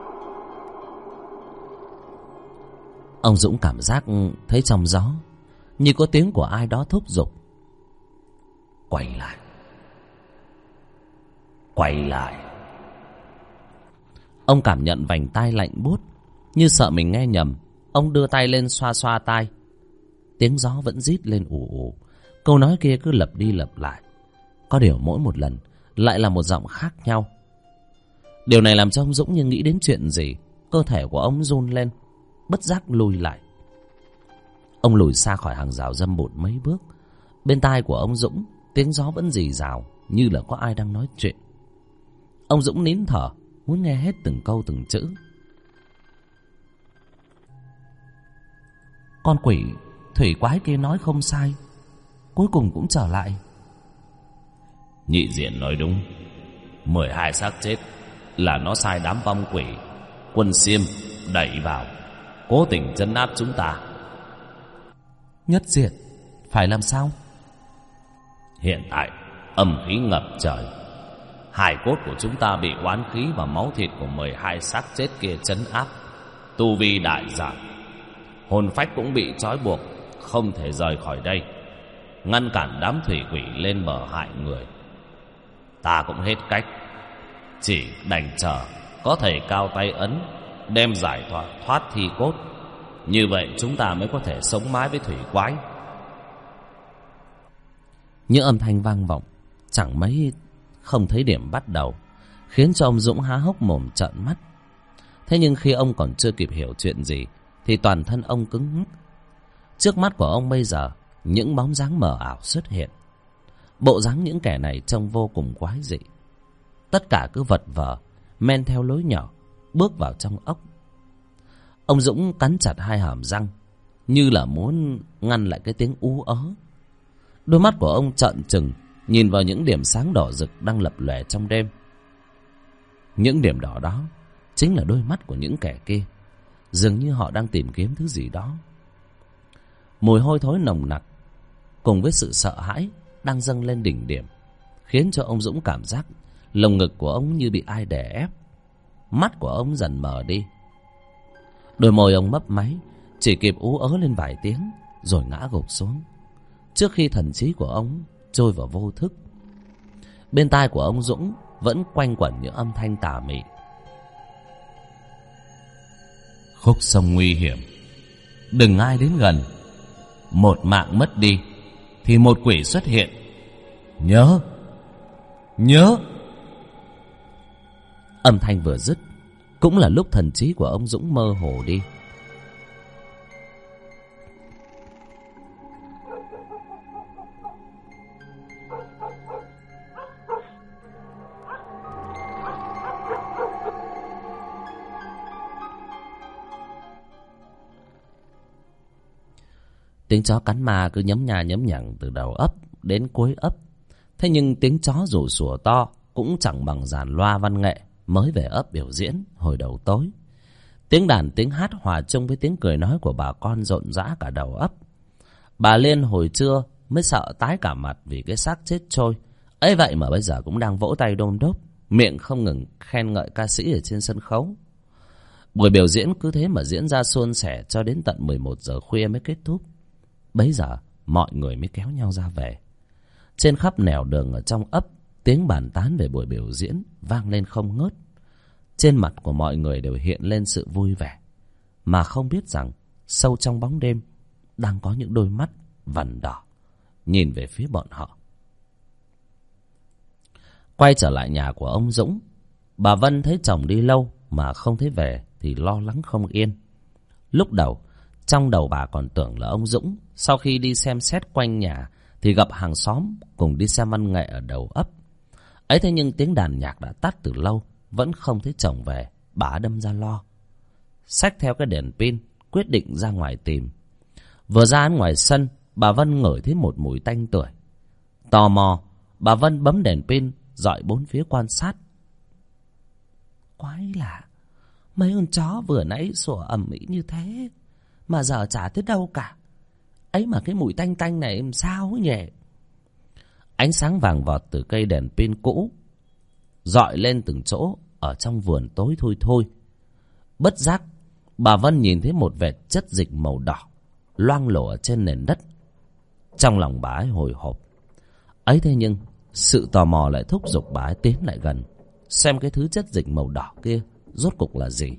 [SPEAKER 1] Ông Dũng cảm giác thấy trong gió như có tiếng của ai đó thúc giục. Quay lại, quay lại. Ông cảm nhận vành tai lạnh buốt, như sợ mình nghe nhầm. Ông đưa tay lên xoa xoa tai. Tiếng gió vẫn rít lên ù ù. Câu nói kia cứ lặp đi lặp lại. Có điều mỗi một lần lại là một giọng khác nhau. Điều này làm cho ông Dũng như nghĩ đến chuyện gì. Cơ thể của ông run lên, bất giác lùi lại. Ông lùi xa khỏi hàng rào dâm bụt mấy bước. Bên tai của ông Dũng, tiếng gió vẫn rì rào, như là có ai đang nói chuyện. Ông Dũng nín thở, muốn nghe hết từng câu từng chữ. Con quỷ thủy quái kia nói không sai, cuối cùng cũng trở lại.
[SPEAKER 2] Nhị diện nói đúng. Mười hai xác chết là nó sai đám vong quỷ quân xiêm đẩy vào, cố tình trấn áp chúng ta.
[SPEAKER 1] Nhất diện phải làm sao?
[SPEAKER 2] Hiện tại âm khí ngập trời, hài cốt của chúng ta bị oán khí và máu thịt của mười hai xác chết kia trấn áp, tu vi đại giảm, hồn phách cũng bị trói buộc, không thể rời khỏi đây, ngăn cản đám thủy quỷ lên bờ hại người. Ta cũng hết cách, chỉ đành chờ có thầy cao tay ấn đem giải thoát thoát thi cốt. Như vậy chúng ta mới có thể sống mãi với thủy quái.
[SPEAKER 1] Những âm thanh vang vọng chẳng mấy không thấy điểm bắt đầu, khiến cho ông Dũng há hốc mồm trợn mắt. Thế nhưng khi ông còn chưa kịp hiểu chuyện gì thì toàn thân ông cứng ngắc. Trước mắt của ông bây giờ những bóng dáng mờ ảo xuất hiện. Bộ dáng những kẻ này trông vô cùng quái dị. Tất cả cứ vật vờ men theo lối nhỏ bước vào trong ốc. Ông Dũng cắn chặt hai hàm răng, như là muốn ngăn lại cái tiếng ú ớ. Đôi mắt của ông trợn trừng nhìn vào những điểm sáng đỏ rực đang lập lòe trong đêm. Những điểm đỏ đó chính là đôi mắt của những kẻ kia, dường như họ đang tìm kiếm thứ gì đó. Mùi hôi thối nồng nặc cùng với sự sợ hãi đang dâng lên đỉnh điểm, khiến cho ông Dũng cảm giác lồng ngực của ông như bị ai đè ép. Mắt của ông dần mờ đi. Đôi môi ông mấp máy, chỉ kịp ú ớ lên vài tiếng rồi ngã gục xuống, trước khi thần trí của ông trôi vào vô thức. Bên tai của ông Dũng vẫn quanh quẩn những âm thanh tà mị.
[SPEAKER 2] Khúc sông nguy hiểm, đừng ai đến gần. Một mạng mất đi thì một quỷ xuất hiện. Nhớ, nhớ.
[SPEAKER 1] Âm thanh vừa dứt cũng là lúc thần trí của ông Dũng mơ hồ đi. Tiếng chó cắn ma cứ nhấm nha nhấm nhằng từ đầu ấp đến cuối ấp. Thế nhưng tiếng chó rủ sủa to cũng chẳng bằng dàn loa văn nghệ mới về ấp biểu diễn hồi đầu tối. Tiếng đàn tiếng hát hòa chung với tiếng cười nói của bà con rộn rã cả đầu ấp. Bà Liên hồi trưa mới sợ tái cả mặt vì cái xác chết trôi. Ấy vậy mà bây giờ cũng đang vỗ tay đôn đốp, miệng không ngừng khen ngợi ca sĩ ở trên sân khấu. Buổi biểu diễn cứ thế mà diễn ra suôn sẻ cho đến tận mười một giờ khuya mới kết thúc. Bấy giờ mọi người mới kéo nhau ra về. Trên khắp nẻo đường ở trong ấp, tiếng bàn tán về buổi biểu diễn vang lên không ngớt. Trên mặt của mọi người đều hiện lên sự vui vẻ, mà không biết rằng sâu trong bóng đêm đang có những đôi mắt vằn đỏ nhìn về phía bọn họ. Quay trở lại nhà của ông Dũng, bà Vân thấy chồng đi lâu mà không thấy về thì lo lắng không yên. Lúc đầu trong đầu bà còn tưởng là ông Dũng sau khi đi xem xét quanh nhà thì gặp hàng xóm cùng đi xem văn nghệ ở đầu ấp. Ấy thế nhưng tiếng đàn nhạc đã tắt từ lâu, vẫn không thấy chồng về. Bà đâm ra lo, xách theo cái đèn pin quyết định ra ngoài tìm. Vừa ra ngoài sân, bà Vân ngửi thấy một mùi tanh tưởi. Tò mò, bà Vân bấm đèn pin dọi bốn phía quan sát. Quái lạ, mấy con chó vừa nãy sủa ầm ĩ như thế mà giờ chả thấy đâu cả. Ấy mà cái mùi tanh tanh này làm sao nhỉ? Ánh sáng vàng vọt từ cây đèn pin cũ dọi lên từng chỗ ở trong vườn tối thui thôi. Bất giác bà Vân nhìn thấy một vệt chất dịch màu đỏ loang lổ ở trên nền đất Trong lòng bà ấy hồi hộp. Ấy thế nhưng sự tò mò lại thúc giục bà ấy tiến lại gần, xem cái thứ chất dịch màu đỏ kia rốt cục là gì.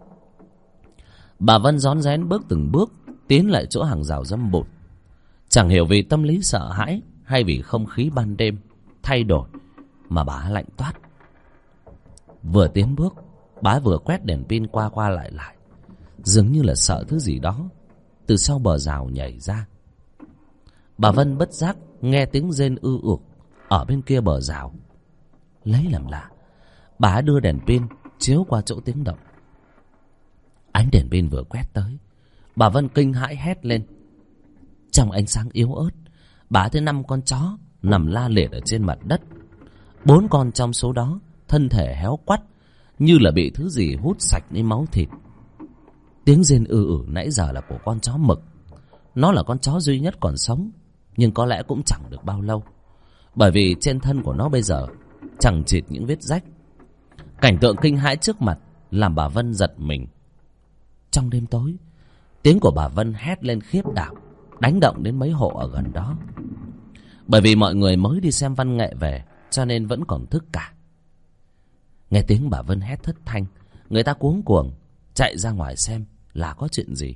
[SPEAKER 1] Bà Vân rón rén bước từng bước tiến lại chỗ hàng rào dâm bụt. Chẳng hiểu vì tâm lý sợ hãi hay vì không khí ban đêm thay đổi mà bà lạnh toát. Vừa tiến bước, bà vừa quét đèn pin qua qua lại lại, dường như là sợ thứ gì đó từ sau bờ rào nhảy ra. Bà Vân bất giác nghe tiếng rên ư ược ở bên kia bờ rào. Lấy làm lạ, bà đưa đèn pin chiếu qua chỗ tiếng động. Ánh đèn pin vừa quét tới, bà Vân kinh hãi hét lên. Trong ánh sáng yếu ớt, bà thấy năm con chó nằm la liệt ở trên mặt đất. Bốn con trong số đó thân thể héo quắt, như là bị thứ gì hút sạch đi máu thịt. Tiếng rên ư ử nãy giờ là của con chó mực. Nó là con chó duy nhất còn sống, nhưng có lẽ cũng chẳng được bao lâu, bởi vì trên thân của nó bây giờ chẳng chịt những vết rách. Cảnh tượng kinh hãi trước mặt làm bà Vân giật mình. Trong đêm tối, tiếng của bà Vân hét lên khiếp đảm, đánh động đến mấy hộ ở gần đó. Bởi vì mọi người mới đi xem văn nghệ về, cho nên vẫn còn thức cả. Nghe tiếng bà Vân hét thất thanh, người ta cuống cuồng chạy ra ngoài xem là có chuyện gì.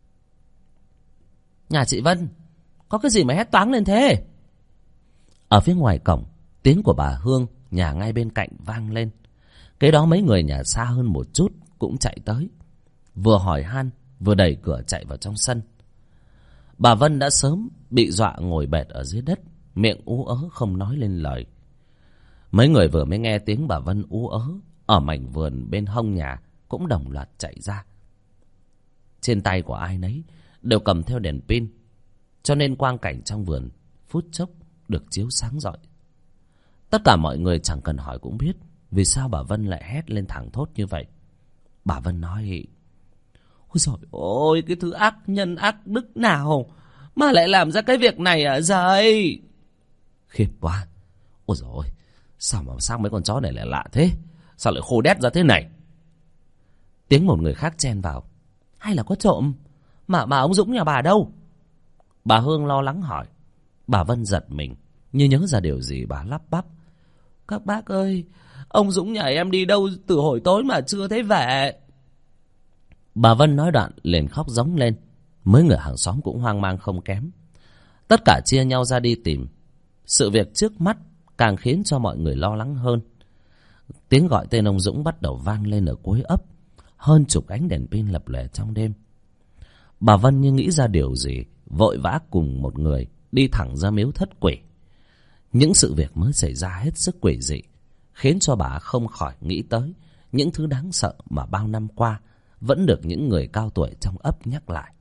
[SPEAKER 1] Nhà chị Vân, có cái gì mà hét toáng lên thế? Ở phía ngoài cổng, tiếng của bà Hương nhà ngay bên cạnh vang lên. Kế đó mấy người nhà xa hơn một chút cũng chạy tới, vừa hỏi han vừa đẩy cửa chạy vào trong sân. Bà Vân đã sớm bị dọa ngồi bệt ở dưới đất, miệng ú ớ không nói lên lời. Mấy người vừa mới nghe tiếng bà Vân ú ớ ở mảnh vườn bên hông nhà cũng đồng loạt chạy ra. Trên tay của ai nấy đều cầm theo đèn pin, cho nên quang cảnh trong vườn phút chốc được chiếu sáng rọi. Tất cả mọi người chẳng cần hỏi cũng biết vì sao bà Vân lại hét lên thẳng thốt như vậy. Bà Vân nói: Ôi dồi ôi, cái thứ ác nhân ác đức nào mà lại làm ra cái việc này à giời. Khiếp quá. Ôi dồi ôi, sao mà sao mấy con chó này lại lạ thế? Sao lại khô đét ra thế này? Tiếng một người khác chen vào: Hay là có trộm? Mà mà ông Dũng nhà bà đâu? Bà Hương lo lắng hỏi. Bà Vân giật mình, như nhớ ra điều gì bà lắp bắp: Các bác ơi, ông Dũng nhà em đi đâu từ hồi tối mà chưa thấy về. Bà Vân nói đoạn liền khóc rống lên. Mấy người hàng xóm cũng hoang mang không kém, tất cả chia nhau ra đi tìm. Sự việc trước mắt càng khiến cho mọi người lo lắng hơn. Tiếng gọi tên ông Dũng bắt đầu vang lên ở cuối ấp. Hơn chục ánh đèn pin lập lòe trong đêm. Bà Vân như nghĩ ra điều gì, vội vã cùng một người đi thẳng ra miếu thất quỷ. Những sự việc mới xảy ra hết sức quỷ dị, khiến cho bà không khỏi nghĩ tới những thứ đáng sợ mà bao năm qua vẫn được những người cao tuổi trong ấp nhắc lại.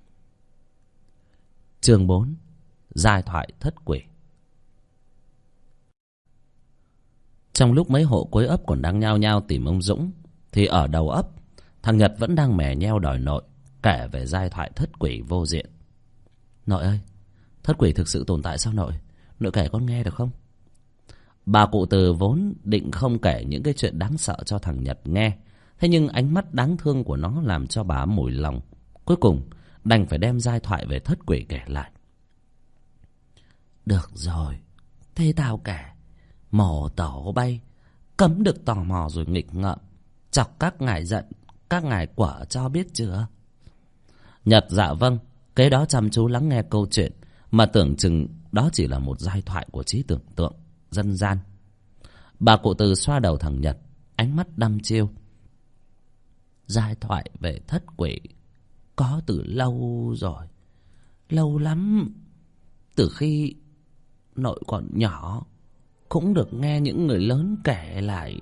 [SPEAKER 1] Chương bốn. Giai thoại thất quỷ. Trong lúc mấy hộ cuối ấp còn đang nhao nhao tìm ông Dũng, thì ở đầu ấp, thằng Nhật vẫn đang mè nheo đòi nội kể về giai thoại thất quỷ vô diện. Nội ơi, thất quỷ thực sự tồn tại sao nội? Nội kể con nghe được không? Bà cụ Từ vốn định không kể những cái chuyện đáng sợ cho thằng Nhật nghe, thế nhưng ánh mắt đáng thương của nó làm cho bà mủi lòng. Cuối cùng đành phải đem giai thoại về thất quỷ kể lại. Được rồi, thế tao kể. Mổ tổ bay, cấm được tò mò rồi nghịch ngợm, chọc các ngài giận, các ngài quở cho biết chưa? Nhật dạ vâng, kế đó chăm chú lắng nghe câu chuyện, mà tưởng chừng đó chỉ là một giai thoại của trí tưởng tượng dân gian. Bà cụ Từ xoa đầu thằng Nhật, ánh mắt đăm chiêu. Giai thoại về thất quỷ có từ lâu rồi, lâu lắm. Từ khi nội còn nhỏ cũng được nghe những người lớn kể lại.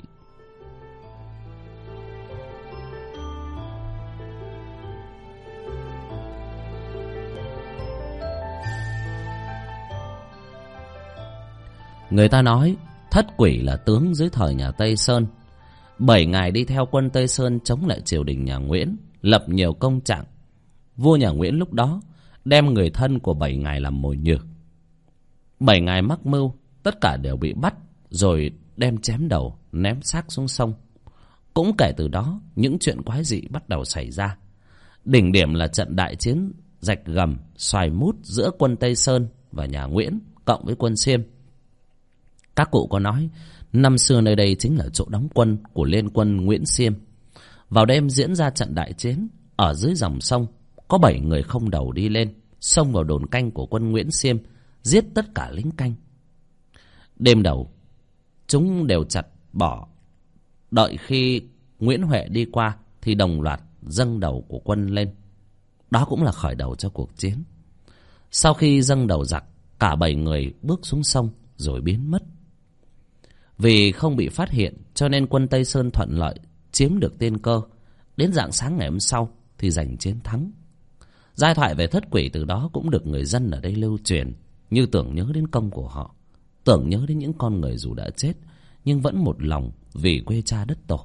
[SPEAKER 1] Người ta nói thất quỷ là tướng dưới thời nhà Tây Sơn. Bảy ngài đi theo quân Tây Sơn chống lại triều đình nhà Nguyễn, lập nhiều công trạng. Vua nhà Nguyễn lúc đó đem người thân của bảy ngài làm mồi nhử. Bảy ngài mắc mưu, tất cả đều bị bắt, rồi đem chém đầu, ném xác xuống sông. Cũng kể từ đó, những chuyện quái dị bắt đầu xảy ra. Đỉnh điểm là trận đại chiến rạch gầm, xoài mút giữa quân Tây Sơn và nhà Nguyễn cộng với quân Xiêm. Các cụ có nói năm xưa nơi đây chính là chỗ đóng quân của liên quân Nguyễn Xiêm. Vào đêm diễn ra trận đại chiến, ở dưới dòng sông có bảy người không đầu đi lên, xông vào đồn canh của quân Nguyễn Xiêm, giết tất cả lính canh. Đêm đầu chúng đều chặt bỏ, đợi khi Nguyễn Huệ đi qua thì đồng loạt dâng đầu của quân lên. Đó cũng là khởi đầu cho cuộc chiến. Sau khi dâng đầu giặc, cả bảy người bước xuống sông rồi biến mất. Vì không bị phát hiện cho nên quân Tây Sơn thuận lợi chiếm được tiên cơ. Đến rạng sáng ngày hôm sau thì giành chiến thắng. Giai thoại về thất quỷ từ đó cũng được người dân ở đây lưu truyền, như tưởng nhớ đến công của họ, tưởng nhớ đến những con người dù đã chết nhưng vẫn một lòng vì quê cha đất tổ.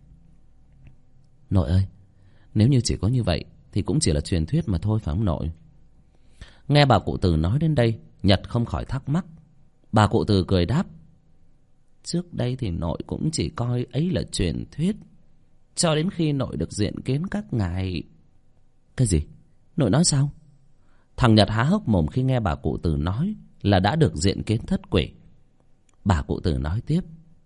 [SPEAKER 1] Nội ơi, nếu như chỉ có như vậy thì cũng chỉ là truyền thuyết mà thôi, phải không nội? Nghe bà cụ Từ nói đến đây, Nhật không khỏi thắc mắc. Bà cụ Từ cười đáp: trước đây thì nội cũng chỉ coi ấy là truyền thuyết, cho đến khi nội được diện kiến các ngài. Cái gì? Nội nói sao? Thằng Nhật há hốc mồm khi nghe bà cụ Từ nói là đã được diện kiến thất quỷ. Bà cụ Từ nói tiếp: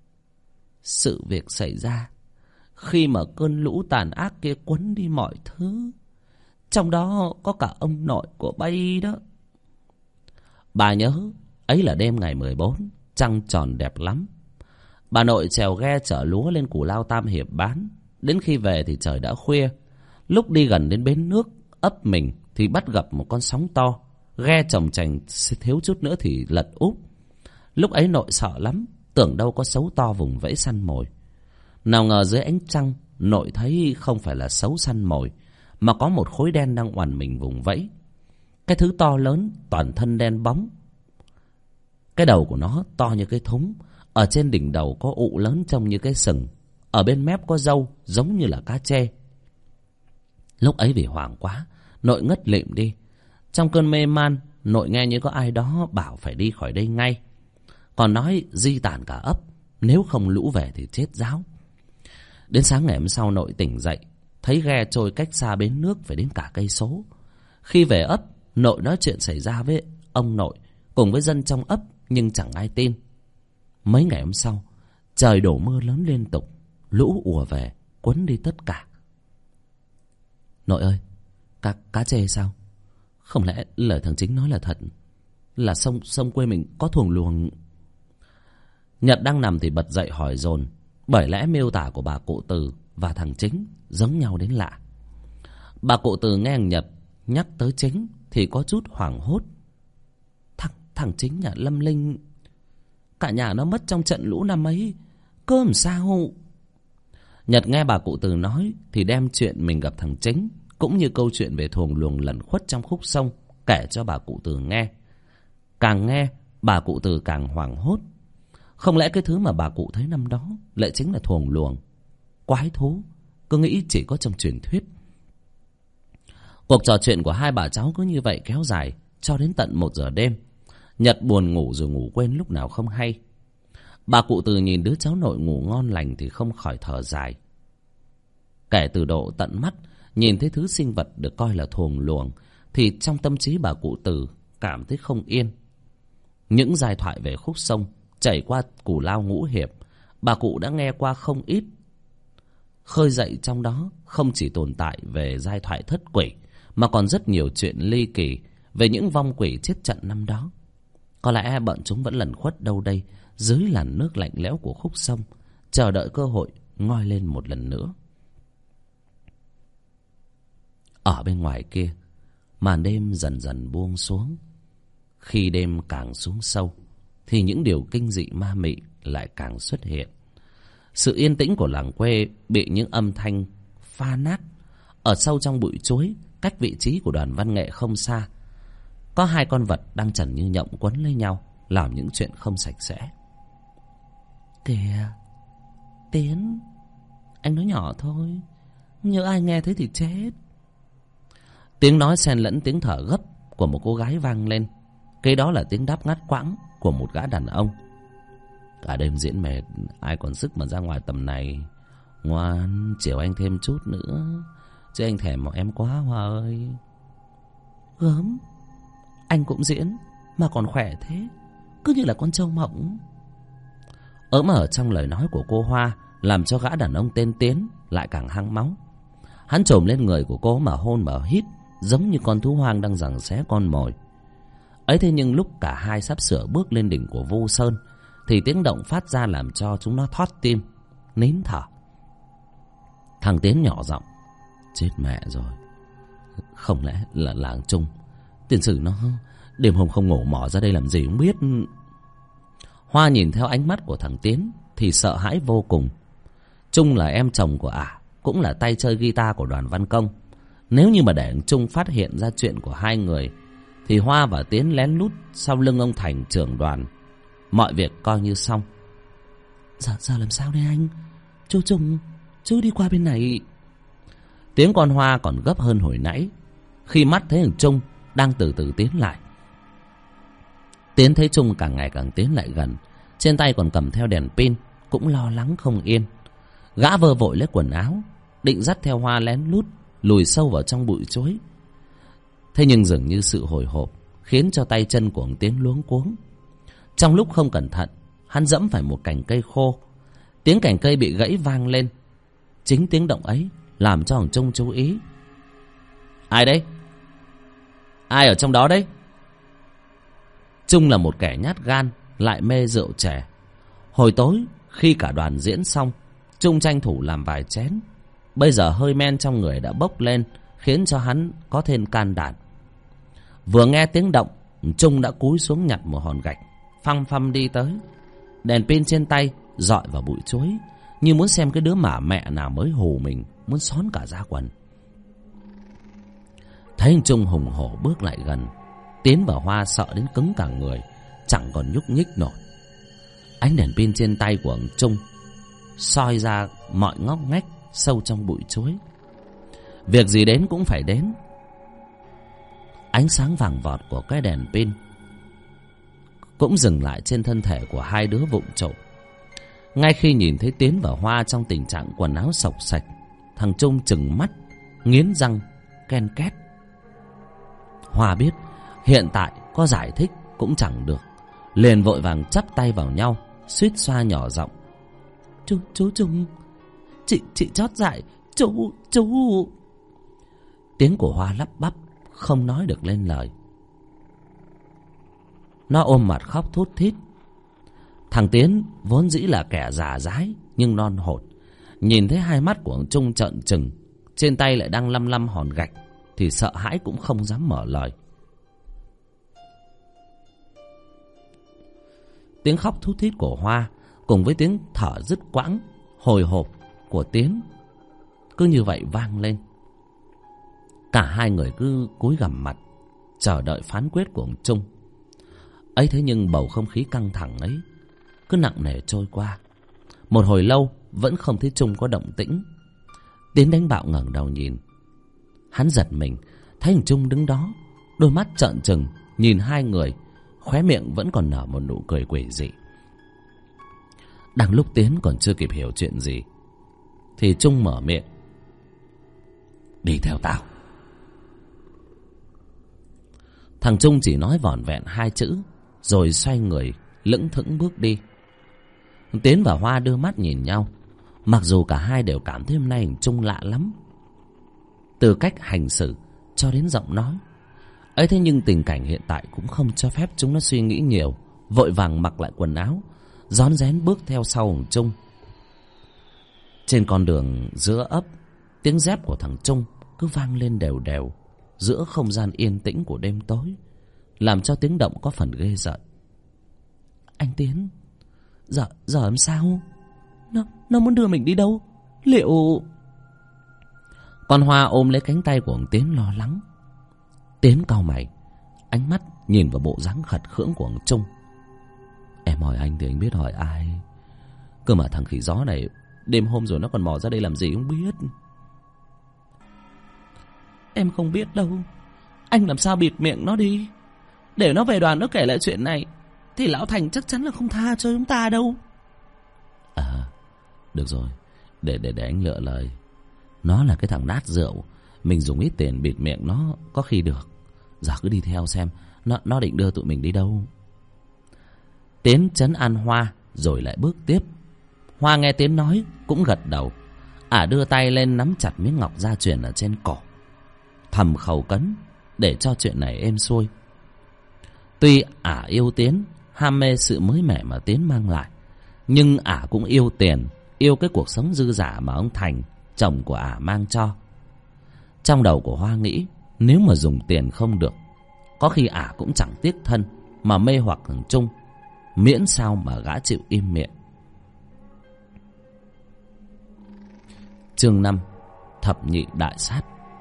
[SPEAKER 1] sự việc xảy ra khi mà cơn lũ tàn ác kia cuốn đi mọi thứ, trong đó có cả ông nội của bay đó. Bà nhớ ấy là đêm ngày mười bốn, trăng tròn đẹp lắm. Bà nội chèo ghe chở lúa lên Cù Lao Tam Hiệp bán. Đến khi về thì trời đã khuya. Lúc đi gần đến bến nước ấp mình thì bắt gặp một con sóng to. Ghe chồng chành thiếu chút nữa thì lật úp. Lúc ấy nội sợ lắm, tưởng đâu có sấu to vùng vẫy săn mồi. Nào ngờ dưới ánh trăng, nội thấy không phải là sấu săn mồi, mà có một khối đen đang oằn mình vùng vẫy. Cái thứ to lớn, toàn thân đen bóng. Cái đầu của nó to như cái thúng. Ở trên đỉnh đầu có ụ lớn trông như cái sừng. Ở bên mép có râu giống như là cá trê. Lúc ấy vì hoảng quá, nội ngất lịm đi. Trong cơn mê man, nội nghe như có ai đó bảo phải đi khỏi đây ngay. Còn nói di tản cả ấp, nếu không lũ về thì chết ráo. Đến sáng ngày hôm sau nội tỉnh dậy, thấy ghe trôi cách xa bến nước phải đến cả cây số. Khi về ấp, nội nói chuyện xảy ra với ông nội cùng với dân trong ấp, nhưng chẳng ai tin. Mấy ngày hôm sau, trời đổ mưa lớn liên tục, lũ ùa về cuốn đi tất cả. Nội ơi, cá, cá chê sao? Không lẽ lời thằng Chính nói là thật, là sông sông quê mình có thuồng luồng? Nhật đang nằm thì bật dậy hỏi dồn, bởi lẽ miêu tả của bà cụ Từ và thằng Chính giống nhau đến lạ. Bà cụ Từ nghe thằng Nhật nhắc tới Chính thì có chút hoảng hốt. Thằng, thằng Chính nhà Lâm Linh, cả nhà nó mất trong trận lũ năm ấy, cơ làm sao? Nhật nghe bà cụ Từ nói thì đem chuyện mình gặp thằng Chính, cũng như câu chuyện về thuồng luồng lẩn khuất trong khúc sông, kể cho bà cụ Từ nghe. Càng nghe, bà cụ Từ càng hoảng hốt. Không lẽ cái thứ mà bà cụ thấy năm đó lại chính là thuồng luồng, quái thú, cứ nghĩ chỉ có trong truyền thuyết. Cuộc trò chuyện của hai bà cháu cứ như vậy kéo dài cho đến tận một giờ đêm. Nhật buồn ngủ rồi ngủ quên lúc nào không hay. Bà cụ Từ nhìn đứa cháu nội ngủ ngon lành thì không khỏi thở dài. Kể từ độ tận mắt nhìn thấy thứ sinh vật được coi là thuồng luồng thì trong tâm trí bà cụ Từ cảm thấy không yên. Những giai thoại về khúc sông chảy qua Cù Lao Ngũ Hiệp, bà cụ đã nghe qua không ít. Khơi dậy trong đó không chỉ tồn tại về giai thoại thất quỷ, mà còn rất nhiều chuyện ly kỳ về những vong quỷ chết trận năm đó. Có lẽ bọn chúng vẫn lẩn khuất đâu đây dưới làn nước lạnh lẽo của khúc sông, chờ đợi cơ hội ngoi lên một lần nữa. Ở bên ngoài kia, màn đêm dần dần buông xuống. Khi đêm càng xuống sâu thì những điều kinh dị ma mị lại càng xuất hiện. Sự yên tĩnh của làng quê bị những âm thanh pha nát. Ở sâu trong bụi chuối, cách vị trí của đoàn văn nghệ không xa, có hai con vật đang chần như nhộng quấn lấy nhau, làm những chuyện không sạch sẽ. Kìa, Tiến, anh nói nhỏ thôi, nhớ ai nghe thấy thì chết. Tiếng nói xen lẫn tiếng thở gấp của một cô gái vang lên. Kế đó là tiếng đáp ngắt quãng của một gã đàn ông. Cả đêm diễn mệt, ai còn sức mà ra ngoài tầm này. Ngoan, chiều anh thêm chút nữa, chứ anh thèm một em quá Hoa ơi. Gớm, anh cũng diễn, mà còn khỏe thế, cứ như là con trâu mộng. Ớm ở trong lời nói của cô Hoa làm cho gã đàn ông tên Tiến lại càng hăng máu. Hắn chồm lên người của cô mà hôn mà hít, giống như con thú hoang đang giằng xé con mồi. Ấy thế nhưng lúc cả hai sắp sửa bước lên đỉnh của Vu Sơn thì tiếng động phát ra làm cho chúng nó thót tim, nín thở. Thằng Tiến nhỏ giọng: chết mẹ rồi, không lẽ là làng Trung? Tiền sử nó đêm hôm không ngủ mò ra đây làm gì không biết. Hoa nhìn theo ánh mắt của thằng Tiến thì sợ hãi vô cùng. Trung là em chồng của ả, à, cũng là tay chơi guitar của Đoàn Văn Công. Nếu như mà để Trung phát hiện ra chuyện của hai người thì Hoa và Tiến lén lút sau lưng ông Thành trưởng đoàn, mọi việc coi như xong. Giờ, giờ làm sao đây anh? Chú Trung, chú đi qua bên này. Tiếng con Hoa còn gấp hơn hồi nãy khi mắt thấy thằng Trung đang từ từ tiến lại. Tiến thấy Trung càng ngày càng tiến lại gần, trên tay còn cầm theo đèn pin, cũng lo lắng không yên. Gã vơ vội lấy quần áo, định dắt theo Hoa lén lút lùi sâu vào trong bụi chuối. Thế nhưng dường như sự hồi hộp khiến cho tay chân của ông Tiến luống cuống. Trong lúc không cẩn thận, hắn dẫm phải một cành cây khô. Tiếng cành cây bị gãy vang lên. Chính tiếng động ấy làm cho thằng Trung chú ý. Ai đấy? Ai ở trong đó đấy? Trung là một kẻ nhát gan, lại mê rượu chè. Hồi tối khi cả đoàn diễn xong, Trung tranh thủ làm vài chén. Bây giờ hơi men trong người đã bốc lên, khiến cho hắn có thêm can đảm. Vừa nghe tiếng động, Trung đã cúi xuống nhặt một hòn gạch, phăm phăm đi tới. Đèn pin trên tay dọi vào bụi chuối, như muốn xem cái đứa mả mẹ nào mới hù mình, muốn xón cả da quần. Thấy anh Trung hùng hổ bước lại gần, Tiến và Hoa sợ đến cứng cả người, chẳng còn nhúc nhích nổi. Ánh đèn pin trên tay của ông Trung soi ra mọi ngóc ngách sâu trong bụi chuối. Việc gì đến cũng phải đến. Ánh sáng vàng vọt của cái đèn pin cũng dừng lại trên thân thể của hai đứa vụng trộm. Ngay khi nhìn thấy Tiến và Hoa trong tình trạng quần áo xộc xạch, thằng Trung trừng mắt, nghiến răng, ken két. Hoa biết hiện tại có giải thích cũng chẳng được, liền vội vàng chắp tay vào nhau, suýt xoa nhỏ giọng: Chú, chú Trung, chị, chị chót dại, chú, chú. Tiếng của Hoa lắp bắp, không nói được lên lời. Nó ôm mặt khóc thút thít. Thằng Tiến vốn dĩ là kẻ già dái nhưng non hột, nhìn thấy hai mắt của ông Trung trợn trừng, trên tay lại đang lăm lăm hòn gạch, thì sợ hãi cũng không dám mở lời. Tiếng khóc thút thít của Hoa cùng với tiếng thở dứt quãng hồi hộp của Tiến cứ như vậy vang lên. Cả hai người cứ cúi gằm mặt chờ đợi phán quyết của ông Trung. Ấy thế nhưng bầu không khí căng thẳng ấy cứ nặng nề trôi qua. Một hồi lâu vẫn không thấy Trung có động tĩnh. Tiến đánh bạo ngẩng đầu nhìn. Hắn giật mình thấy thằng Trung đứng đó, đôi mắt trợn trừng nhìn hai người, khóe miệng vẫn còn nở một nụ cười quỷ dị. Đang lúc Tiến còn chưa kịp hiểu chuyện gì thì Trung mở miệng: Đi theo tao. Thằng Trung chỉ nói vỏn vẹn hai chữ rồi xoay người lững thững bước đi. Tiến và Hoa đưa mắt nhìn nhau. Mặc dù cả hai đều cảm thấy hôm nay thằng Trung lạ lắm, từ cách hành xử cho đến giọng nói. Ấy thế nhưng tình cảnh hiện tại cũng không cho phép chúng nó suy nghĩ nhiều, vội vàng mặc lại quần áo, rón rén bước theo sau thằng Trung. Trên con đường giữa ấp, tiếng dép của thằng Trung cứ vang lên đều đều giữa không gian yên tĩnh của đêm tối, làm cho tiếng động có phần ghê rợn. Anh Tiến, giờ giờ làm sao? Nó nó muốn đưa mình đi đâu? Liệu... Con Hoa ôm lấy cánh tay của ông Tiến lo lắng. Tiến cau mày, ánh mắt nhìn vào bộ dáng khật khưỡng của ông Trung. Em hỏi anh thì anh biết hỏi ai? Cơ mà thằng khỉ gió này đêm hôm rồi nó còn mò ra đây làm gì không biết. Em không biết đâu. Anh làm sao bịt miệng nó đi, để nó về đoàn nó kể lại chuyện này thì lão Thành chắc chắn là không tha cho chúng ta đâu. À, được rồi, để để để anh lựa lời. Nó là cái thằng nát rượu, mình dùng ít tiền bịt miệng nó có khi được. Giờ cứ đi theo xem Nó, nó định đưa tụi mình đi đâu? Tiến trấn an Hoa rồi lại bước tiếp. Hoa nghe Tiến nói cũng gật đầu. Ả đưa tay lên nắm chặt miếng ngọc gia truyền ở trên cổ, thầm khẩu cấn để cho chuyện này êm xuôi. Tuy Ả yêu Tiến, ham mê sự mới mẻ mà Tiến mang lại, nhưng Ả cũng yêu tiền, yêu cái cuộc sống dư dả mà ông Thành, chồng của Ả mang cho. Trong đầu của Hoa nghĩ, nếu mà dùng tiền không được, có khi Ả cũng chẳng tiếc thân mà mê hoặc thằng Trung, miễn sao mà gã chịu im miệng. Chương năm. Thập nhị đại sát.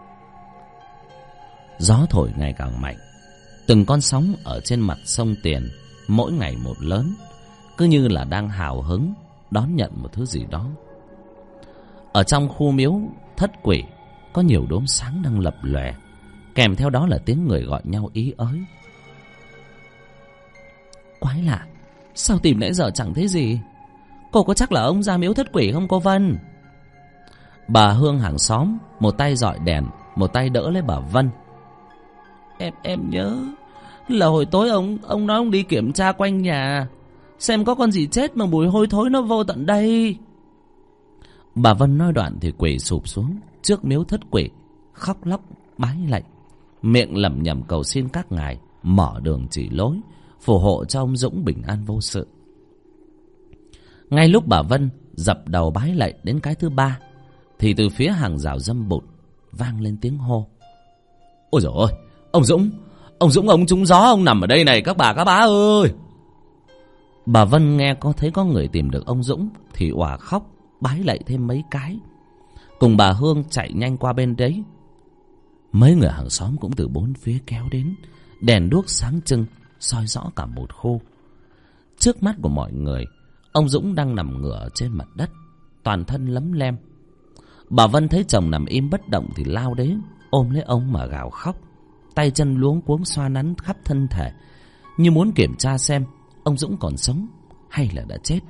[SPEAKER 1] Gió thổi ngày càng mạnh, từng con sóng ở trên mặt sông Tiền mỗi ngày một lớn, cứ như là đang hào hứng đón nhận một thứ gì đó. Ở trong khu miếu thất quỷ có nhiều đốm sáng đang lập lòe, kèm theo đó là tiếng người gọi nhau ý ới. Quái lạ, sao tìm nãy giờ chẳng thấy gì? Cô có chắc là ông ra miếu thất quỷ không cô Vân? Bà Hương hàng xóm một tay dọi đèn, một tay đỡ lấy bà Vân. Em em nhớ là hồi tối ông ông nói ông đi kiểm tra quanh nhà, xem có con gì chết mà mùi hôi thối nó vô tận đây. Bà Vân nói đoạn thì quỳ sụp xuống trước miếu thất quỷ, khóc lóc bái lạy, miệng lẩm nhẩm cầu xin các ngài mở đường chỉ lối, phù hộ cho ông Dũng bình an vô sự. Ngay lúc bà Vân dập đầu bái lạy đến cái thứ ba, thì từ phía hàng rào dâm bụt vang lên tiếng hô. Ôi dồi ôi, ông Dũng, ông Dũng ông trúng gió, ông nằm ở đây này các bà các bá ơi. Bà Vân nghe có thấy có người tìm được ông Dũng thì òa khóc bái lạy thêm mấy cái, cùng bà Hương chạy nhanh qua bên đấy. Mấy người hàng xóm cũng từ bốn phía kéo đến, đèn đuốc sáng trưng soi rõ cả một khu. Trước mắt của mọi người, ông Dũng đang nằm ngửa trên mặt đất, toàn thân lấm lem. Bà Vân thấy chồng nằm im bất động thì lao đến ôm lấy ông mà gào khóc, tay chân luống cuống xoa nắn khắp thân thể, như muốn kiểm tra xem ông Dũng còn sống hay là đã chết.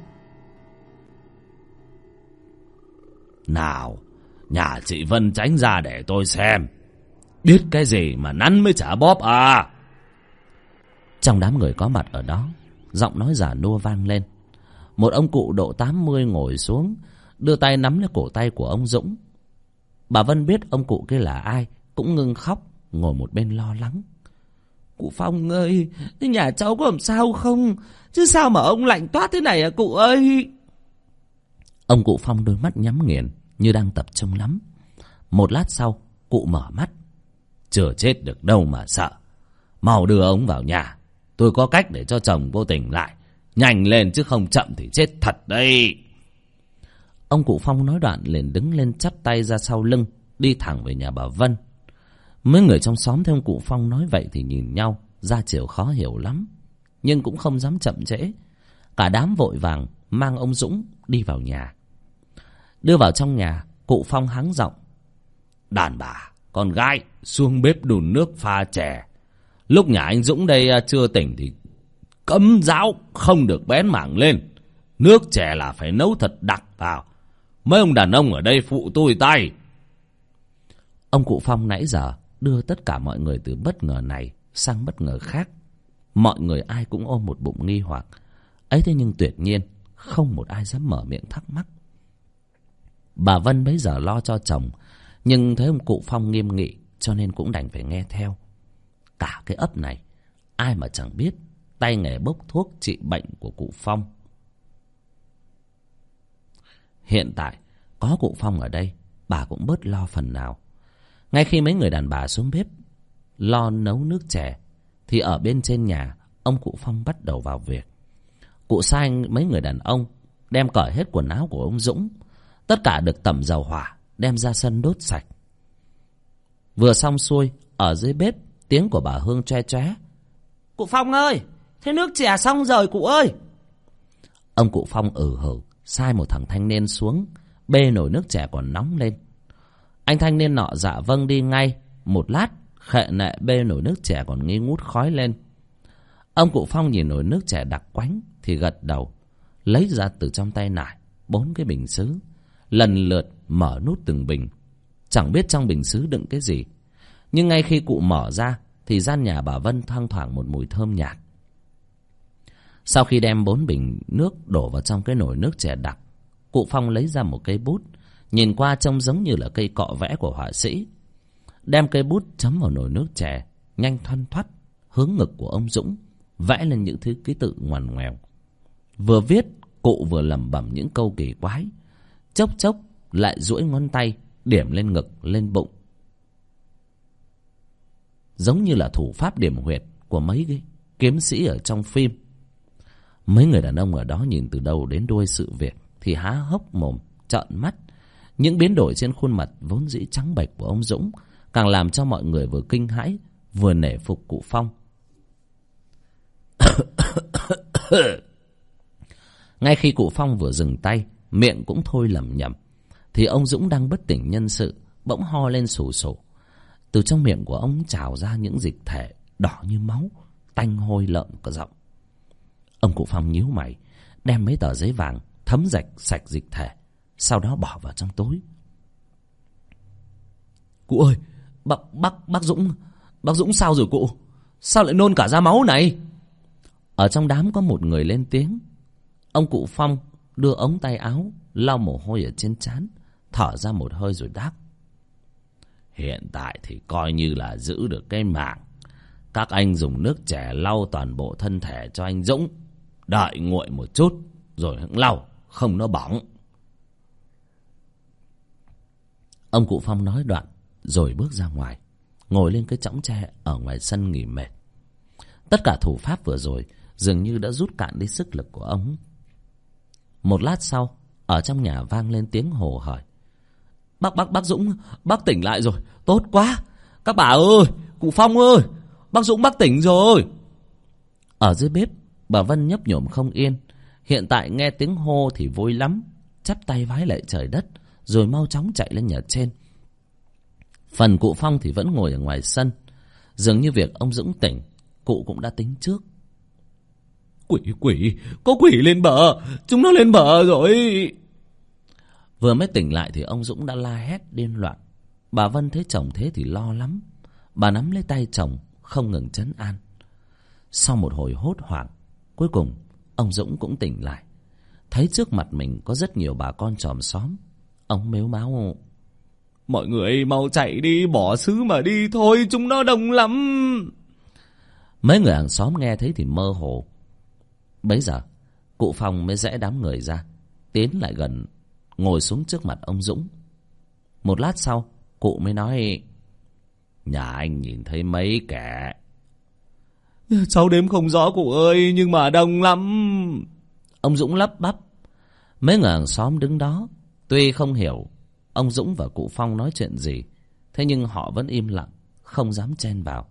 [SPEAKER 1] Nào, nhà chị Vân tránh ra để tôi xem, biết cái gì mà nắn mới chả bóp à? Trong đám người có mặt ở đó, giọng nói già nua vang lên. Một ông cụ độ tám mươi ngồi xuống, đưa tay nắm lấy cổ tay của ông Dũng. Bà Vân biết ông cụ kia là ai, cũng ngưng khóc, ngồi một bên lo lắng. Cụ Phong ơi, nhà cháu có làm sao không? Chứ sao mà ông lạnh toát thế này à cụ ơi? Ông cụ Phong đôi mắt nhắm nghiền, như đang tập trung lắm. Một lát sau, cụ mở mắt. Chưa chết được đâu mà sợ. Mau đưa ông vào nhà, tôi có cách để cho chồng vô tỉnh lại. Nhanh lên chứ không chậm thì chết thật đây. Ông cụ Phong nói đoạn liền đứng lên chắp tay ra sau lưng, đi thẳng về nhà bà Vân. Mấy người trong xóm thấy ông cụ Phong nói vậy thì nhìn nhau, ra chiều khó hiểu lắm, nhưng cũng không dám chậm trễ. Cả đám vội vàng mang ông Dũng đi vào nhà. Đưa vào trong nhà, cụ Phong hắng giọng. Đàn bà, con gái xuống bếp đun nước pha chè. Lúc nhà anh Dũng đây chưa tỉnh thì cấm giáo không được bén mảng lên. Nước chè là phải nấu thật đặc vào. Mấy ông đàn ông ở đây phụ tôi tay. Ông cụ Phong nãy giờ đưa tất cả mọi người từ bất ngờ này sang bất ngờ khác. Mọi người ai cũng ôm một bụng nghi hoặc. Ấy thế nhưng tuyệt nhiên không một ai dám mở miệng thắc mắc. Bà Vân bấy giờ lo cho chồng, nhưng thấy ông cụ Phong nghiêm nghị cho nên cũng đành phải nghe theo. Cả cái ấp này ai mà chẳng biết tay nghề bốc thuốc trị bệnh của cụ Phong. Hiện tại có cụ Phong ở đây, bà cũng bớt lo phần nào. Ngay khi mấy người đàn bà xuống bếp lo nấu nước chè thì ở bên trên nhà, ông cụ Phong bắt đầu vào việc. Cụ sai mấy người đàn ông đem cởi hết quần áo của ông Dũng, tất cả được tẩm dầu hỏa đem ra sân đốt sạch. Vừa xong xuôi, ở dưới bếp tiếng của bà Hương choe choé. Cụ Phong ơi, thế nước chè xong rồi cụ ơi. Ông cụ Phong ừ hử sai một thằng thanh niên xuống bê nồi nước chè còn nóng lên. Anh thanh niên nọ dạ vâng đi ngay. Một lát khệ nệ bê nồi nước chè còn nghi ngút khói lên. Ông cụ Phong nhìn nồi nước chè đặc quánh thì gật đầu, lấy ra từ trong tay nải bốn cái bình sứ, lần lượt mở nút từng bình. Chẳng biết trong bình sứ đựng cái gì, nhưng ngay khi cụ mở ra thì gian nhà bà Vân thoang thoảng một mùi thơm nhạt. Sau khi đem bốn bình nước đổ vào trong cái nồi nước chè đặc, cụ Phong lấy ra một cây bút, nhìn qua trông giống như là cây cọ vẽ của họa sĩ. Đem cây bút chấm vào nồi nước chè, nhanh thoăn thoắt hướng ngực của ông Dũng, vẽ lên những thứ ký tự ngoằn ngoèo. Vừa viết, cụ vừa lẩm bẩm những câu kỳ quái, chốc chốc lại duỗi ngón tay điểm lên ngực, lên bụng, giống như là thủ pháp điểm huyệt của mấy cái kiếm sĩ ở trong phim. Mấy người đàn ông ở đó nhìn từ đầu đến đuôi sự việc thì há hốc mồm trợn mắt. Những biến đổi trên khuôn mặt vốn dĩ trắng bệch của ông Dũng càng làm cho mọi người vừa kinh hãi vừa nể phục cụ Phong. Ngay khi cụ Phong vừa dừng tay, miệng cũng thôi lẩm nhẩm, thì ông Dũng đang bất tỉnh nhân sự bỗng ho lên sù sù. Từ trong miệng của ông trào ra những dịch thể đỏ như máu, tanh hôi lợn cả giọng. Ông cụ Phong nhíu mày, đem mấy tờ giấy vàng thấm rạch sạch dịch thể, sau đó bỏ vào trong túi. Cụ ơi, bác bác bác Dũng, bác Dũng sao rồi cụ? Sao lại nôn cả ra máu này? Ở trong đám có một người lên tiếng. Ông cụ Phong đưa ống tay áo lau mồ hôi ở trên trán, thở ra một hơi rồi đáp: Hiện tại thì coi như là giữ được cái mạng. Các anh dùng nước chè lau toàn bộ thân thể cho anh Dũng, đợi nguội một chút rồi hẵng lau, không nó bỏng. Ông cụ Phong nói đoạn rồi bước ra ngoài, ngồi lên cái chõng tre ở ngoài sân nghỉ mệt. Tất cả thủ pháp vừa rồi dường như đã rút cạn đi sức lực của ông. Một lát sau, ở trong nhà vang lên tiếng hồ hởi: Bác bác bác Dũng, bác tỉnh lại rồi, tốt quá. Các bà ơi, cụ Phong ơi, bác Dũng bác tỉnh rồi. Ở dưới bếp, bà Vân nhấp nhổm không yên. Hiện tại nghe tiếng hô thì vui lắm, chắp tay vái lạy trời đất, rồi mau chóng chạy lên nhà trên. Phần cụ Phong thì vẫn ngồi ở ngoài sân. Dường như việc ông Dũng tỉnh, cụ cũng đã tính trước. Quỷ quỷ, có quỷ lên bờ, chúng nó lên bờ rồi. Vừa mới tỉnh lại thì ông Dũng đã la hét điên loạn. Bà Vân thấy chồng thế thì lo lắm. Bà nắm lấy tay chồng không ngừng trấn an. Sau một hồi hốt hoảng, cuối cùng ông Dũng cũng tỉnh lại. Thấy trước mặt mình có rất nhiều bà con chòm xóm. Ông mếu máo: Mọi người mau chạy đi, bỏ xứ mà đi thôi, chúng nó đông lắm. Mấy người hàng xóm nghe thấy thì mơ hồ. Bấy giờ cụ Phong mới rẽ đám người ra, tiến lại gần, ngồi xuống trước mặt ông Dũng. Một lát sau, cụ mới nói: Nhà anh nhìn thấy mấy kẻ? Cháu đếm không rõ cụ ơi, nhưng mà đông lắm. Ông Dũng lắp bắp. Mấy người hàng xóm đứng đó, tuy không hiểu ông Dũng và cụ Phong nói chuyện gì, thế nhưng họ vẫn im lặng, không dám chen vào.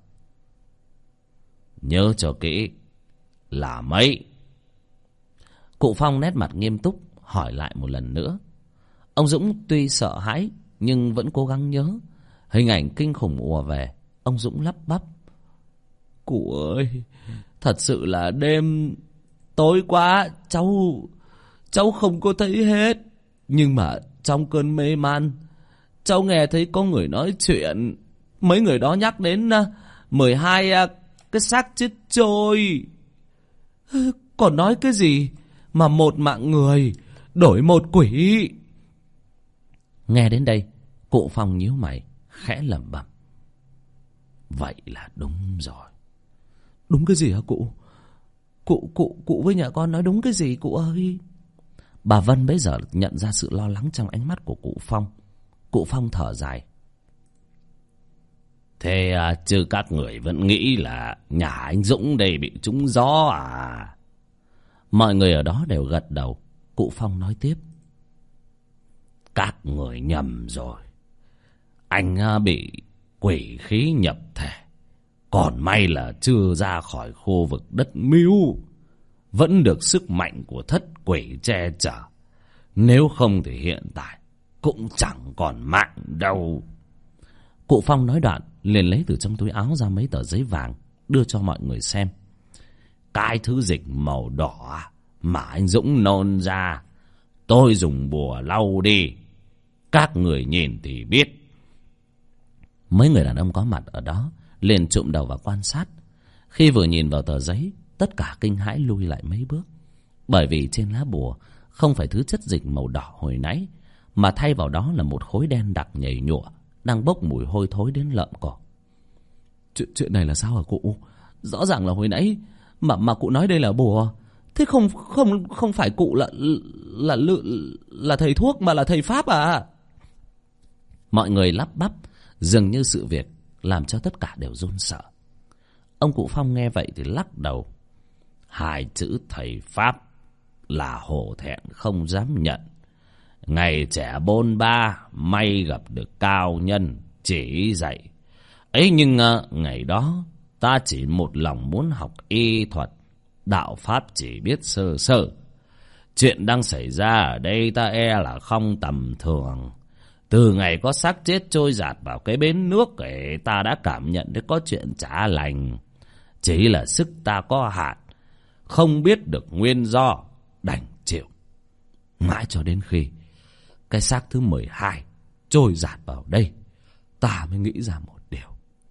[SPEAKER 1] Nhớ cho kỹ là mấy? Cụ Phong nét mặt nghiêm túc hỏi lại một lần nữa. Ông Dũng tuy sợ hãi nhưng vẫn cố gắng nhớ. Hình ảnh kinh khủng ùa về, ông Dũng lắp bắp: Cụ ơi, thật sự là đêm tối quá, cháu cháu không có thấy hết. Nhưng mà trong cơn mê man, cháu nghe thấy có người nói chuyện. Mấy người đó nhắc đến mười hai cái xác chết trôi. Còn nói cái gì mà một mạng người đổi một quỷ. Nghe đến đây, cụ Phong nhíu mày, khẽ lẩm bẩm: Vậy là đúng rồi. Đúng cái gì hả cụ? Cụ cụ cụ với nhà con nói đúng cái gì cụ ơi? Bà Vân bấy giờ nhận ra sự lo lắng trong ánh mắt của cụ Phong. Cụ Phong thở dài: Thế à, chứ các người vẫn nghĩ là nhà anh Dũng đây bị trúng gió à? Mọi người ở đó đều gật đầu. Cụ Phong nói tiếp: Các người nhầm rồi. Anh bị quỷ khí nhập thể. Còn may là chưa ra khỏi khu vực đất miếu, vẫn được sức mạnh của thất quỷ che chở. Nếu không thì hiện tại cũng chẳng còn mạng đâu. Cụ Phong nói đoạn liền lấy từ trong túi áo ra mấy tờ giấy vàng, đưa cho mọi người xem. Cái thứ dịch màu đỏ mà anh Dũng nôn ra, tôi dùng bùa lau đi. Các người nhìn thì biết. Mấy người đàn ông có mặt ở đó liền chụm đầu vào quan sát. Khi vừa nhìn vào tờ giấy, tất cả kinh hãi lui lại mấy bước, bởi vì trên lá bùa không phải thứ chất dịch màu đỏ hồi nãy, mà thay vào đó là một khối đen đặc nhầy nhụa đang bốc mùi hôi thối đến lợm cổ. Chuyện, chuyện này là sao hả cụ? Rõ ràng là hồi nãy mà mà cụ nói đây là bùa, thế không không không phải cụ là là là, là thầy thuốc mà là thầy pháp à? Mọi người lắp bắp, dường như sự việc làm cho tất cả đều run sợ. Ông cụ Phong nghe vậy thì lắc đầu. Hai chữ thầy pháp là hổ thẹn không dám nhận. Ngày trẻ bôn ba, may gặp được cao nhân chỉ dạy. Ấy nhưng uh, ngày đó ta chỉ một lòng muốn học y thuật, đạo pháp chỉ biết sơ sơ. Chuyện đang xảy ra ở đây ta e là không tầm thường. Từ ngày có xác chết trôi dạt vào cái bến nước ấy, ta đã cảm nhận được có chuyện chả lành. Chỉ là sức ta có hạn, không biết được nguyên do, đành chịu. Mãi cho đến khi cái xác thứ mười hai trôi dạt vào đây, ta mới nghĩ ra một điều.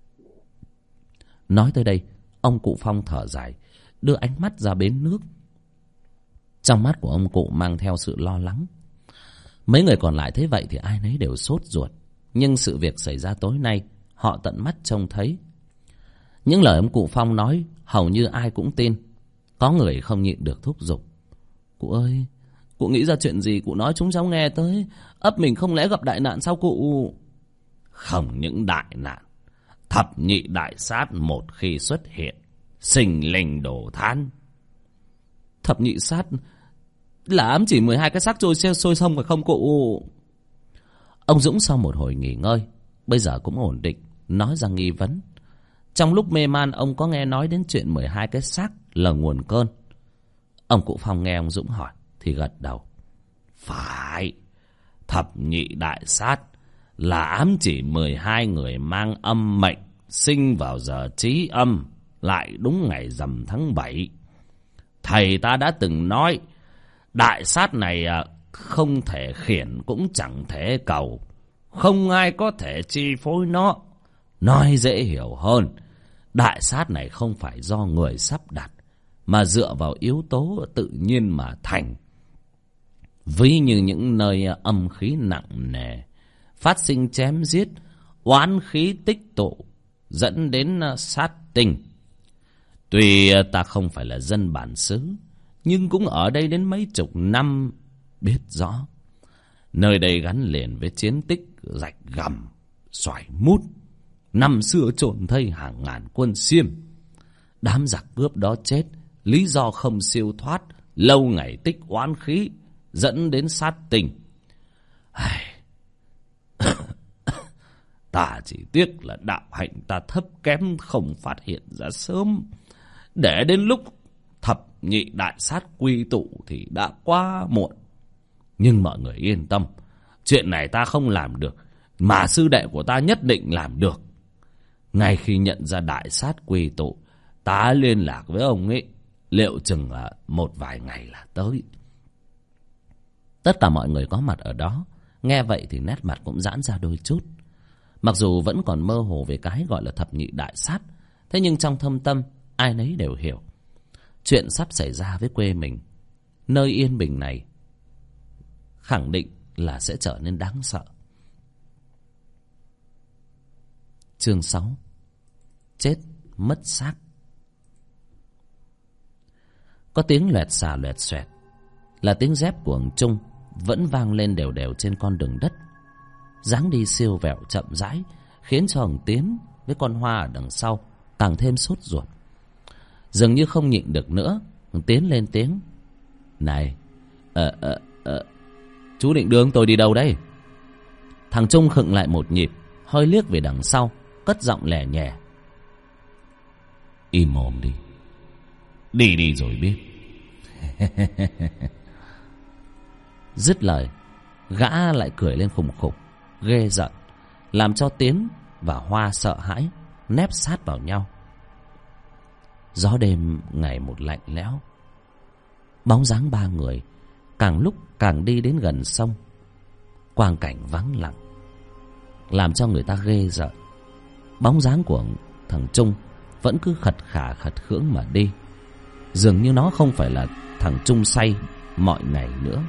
[SPEAKER 1] Nói tới đây, ông cụ Phong thở dài, đưa ánh mắt ra bến nước. Trong mắt của ông cụ mang theo sự lo lắng. Mấy người còn lại thấy vậy thì ai nấy đều sốt ruột. Nhưng sự việc xảy ra tối nay, họ tận mắt trông thấy. Những lời ông cụ Phong nói hầu như ai cũng tin. Có người không nhịn được thúc giục. Cụ ơi, cụ nghĩ ra chuyện gì cụ nói chúng cháu nghe tới. Ấp mình không lẽ gặp đại nạn sao cụ?
[SPEAKER 2] Không những đại nạn, thập nhị đại sát một khi xuất hiện, sinh linh đổ than.
[SPEAKER 1] Thập nhị sát là ám chỉ mười hai cái xác trôi xe sôi sông phải không cụ? Ông Dũng sau một hồi nghỉ ngơi, bây giờ cũng ổn định, nói ra nghi vấn. Trong lúc mê man, ông có nghe nói đến chuyện mười hai cái xác là nguồn cơn. Ông cụ Phong nghe ông Dũng hỏi thì gật đầu.
[SPEAKER 2] Phải, thập nhị đại sát là ám chỉ mười hai người mang âm mệnh, sinh vào giờ trí âm, lại đúng ngày rằm tháng bảy. Thầy ta đã từng nói, đại sát này không thể khiển cũng chẳng thể cầu, không ai có thể chi phối nó. Nói dễ hiểu hơn, đại sát này không phải do người sắp đặt, mà dựa vào yếu tố tự nhiên mà thành. Ví như những nơi âm khí nặng nề, phát sinh chém giết, oán khí tích tụ, dẫn đến sát tinh. Tuy ta không phải là dân bản xứ, nhưng cũng ở đây đến mấy chục năm, biết rõ. Nơi đây gắn liền với chiến tích rạch gầm, xoài mút. Năm xưa trộn thây hàng ngàn quân Xiêm. Đám giặc cướp đó chết, lý do không siêu thoát, lâu ngày tích oán khí, dẫn đến sát tinh. Ta chỉ tiếc là đạo hạnh ta thấp kém, không phát hiện ra sớm. Để đến lúc thập nhị đại sát quy tụ thì đã quá muộn. Nhưng mọi người yên tâm, chuyện này ta không làm được, mà sư đệ của ta nhất định làm được. Ngay khi nhận ra đại sát quy tụ, ta liên lạc với ông ấy, liệu chừng là một vài ngày là tới.
[SPEAKER 1] Tất cả mọi người có mặt ở đó nghe vậy thì nét mặt cũng giãn ra đôi chút. Mặc dù vẫn còn mơ hồ về cái gọi là thập nhị đại sát, thế nhưng trong thâm tâm ai nấy đều hiểu chuyện sắp xảy ra với quê mình, nơi yên bình này, khẳng định là sẽ trở nên đáng sợ. Chương sáu. Chết mất xác. Có tiếng loẹt xà loẹt xoẹt, là tiếng dép của ông Trung vẫn vang lên đều đều trên con đường đất. Dáng đi siêu vẹo chậm rãi khiến cho ông Tiến với con Hoa ở đằng sau càng thêm sốt ruột. Dường như không nhịn được nữa, ông Tiến lên tiếng. Này, ờ, ờ, ờ, chú định đưa ông tôi đi đâu đây? Thằng Trung khựng lại một nhịp, hơi liếc về đằng sau, cất giọng lẻ nhẹ.
[SPEAKER 2] Im mồm đi. Đi đi rồi biết.
[SPEAKER 1] Dứt lời, gã lại cười lên khùng khục, ghê giận, làm cho Tiến và Hoa sợ hãi, nép sát vào nhau. Gió đêm ngày một lạnh lẽo. Bóng dáng ba người càng lúc càng đi đến gần sông. Quang cảnh vắng lặng, làm cho người ta ghê rợn. Bóng dáng của thằng Trung vẫn cứ khật khả khật khưỡng mà đi. Dường như nó không phải là thằng Trung say mọi ngày nữa.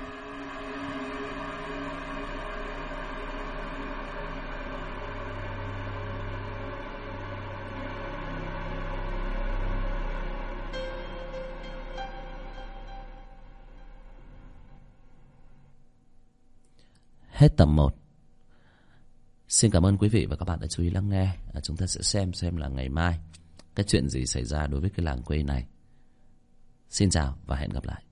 [SPEAKER 1] Hết tập một. Xin cảm ơn quý vị và các bạn đã chú ý lắng nghe. à, Chúng ta sẽ xem xem là ngày mai cái chuyện gì xảy ra đối với cái làng quê này. Xin chào và hẹn gặp lại.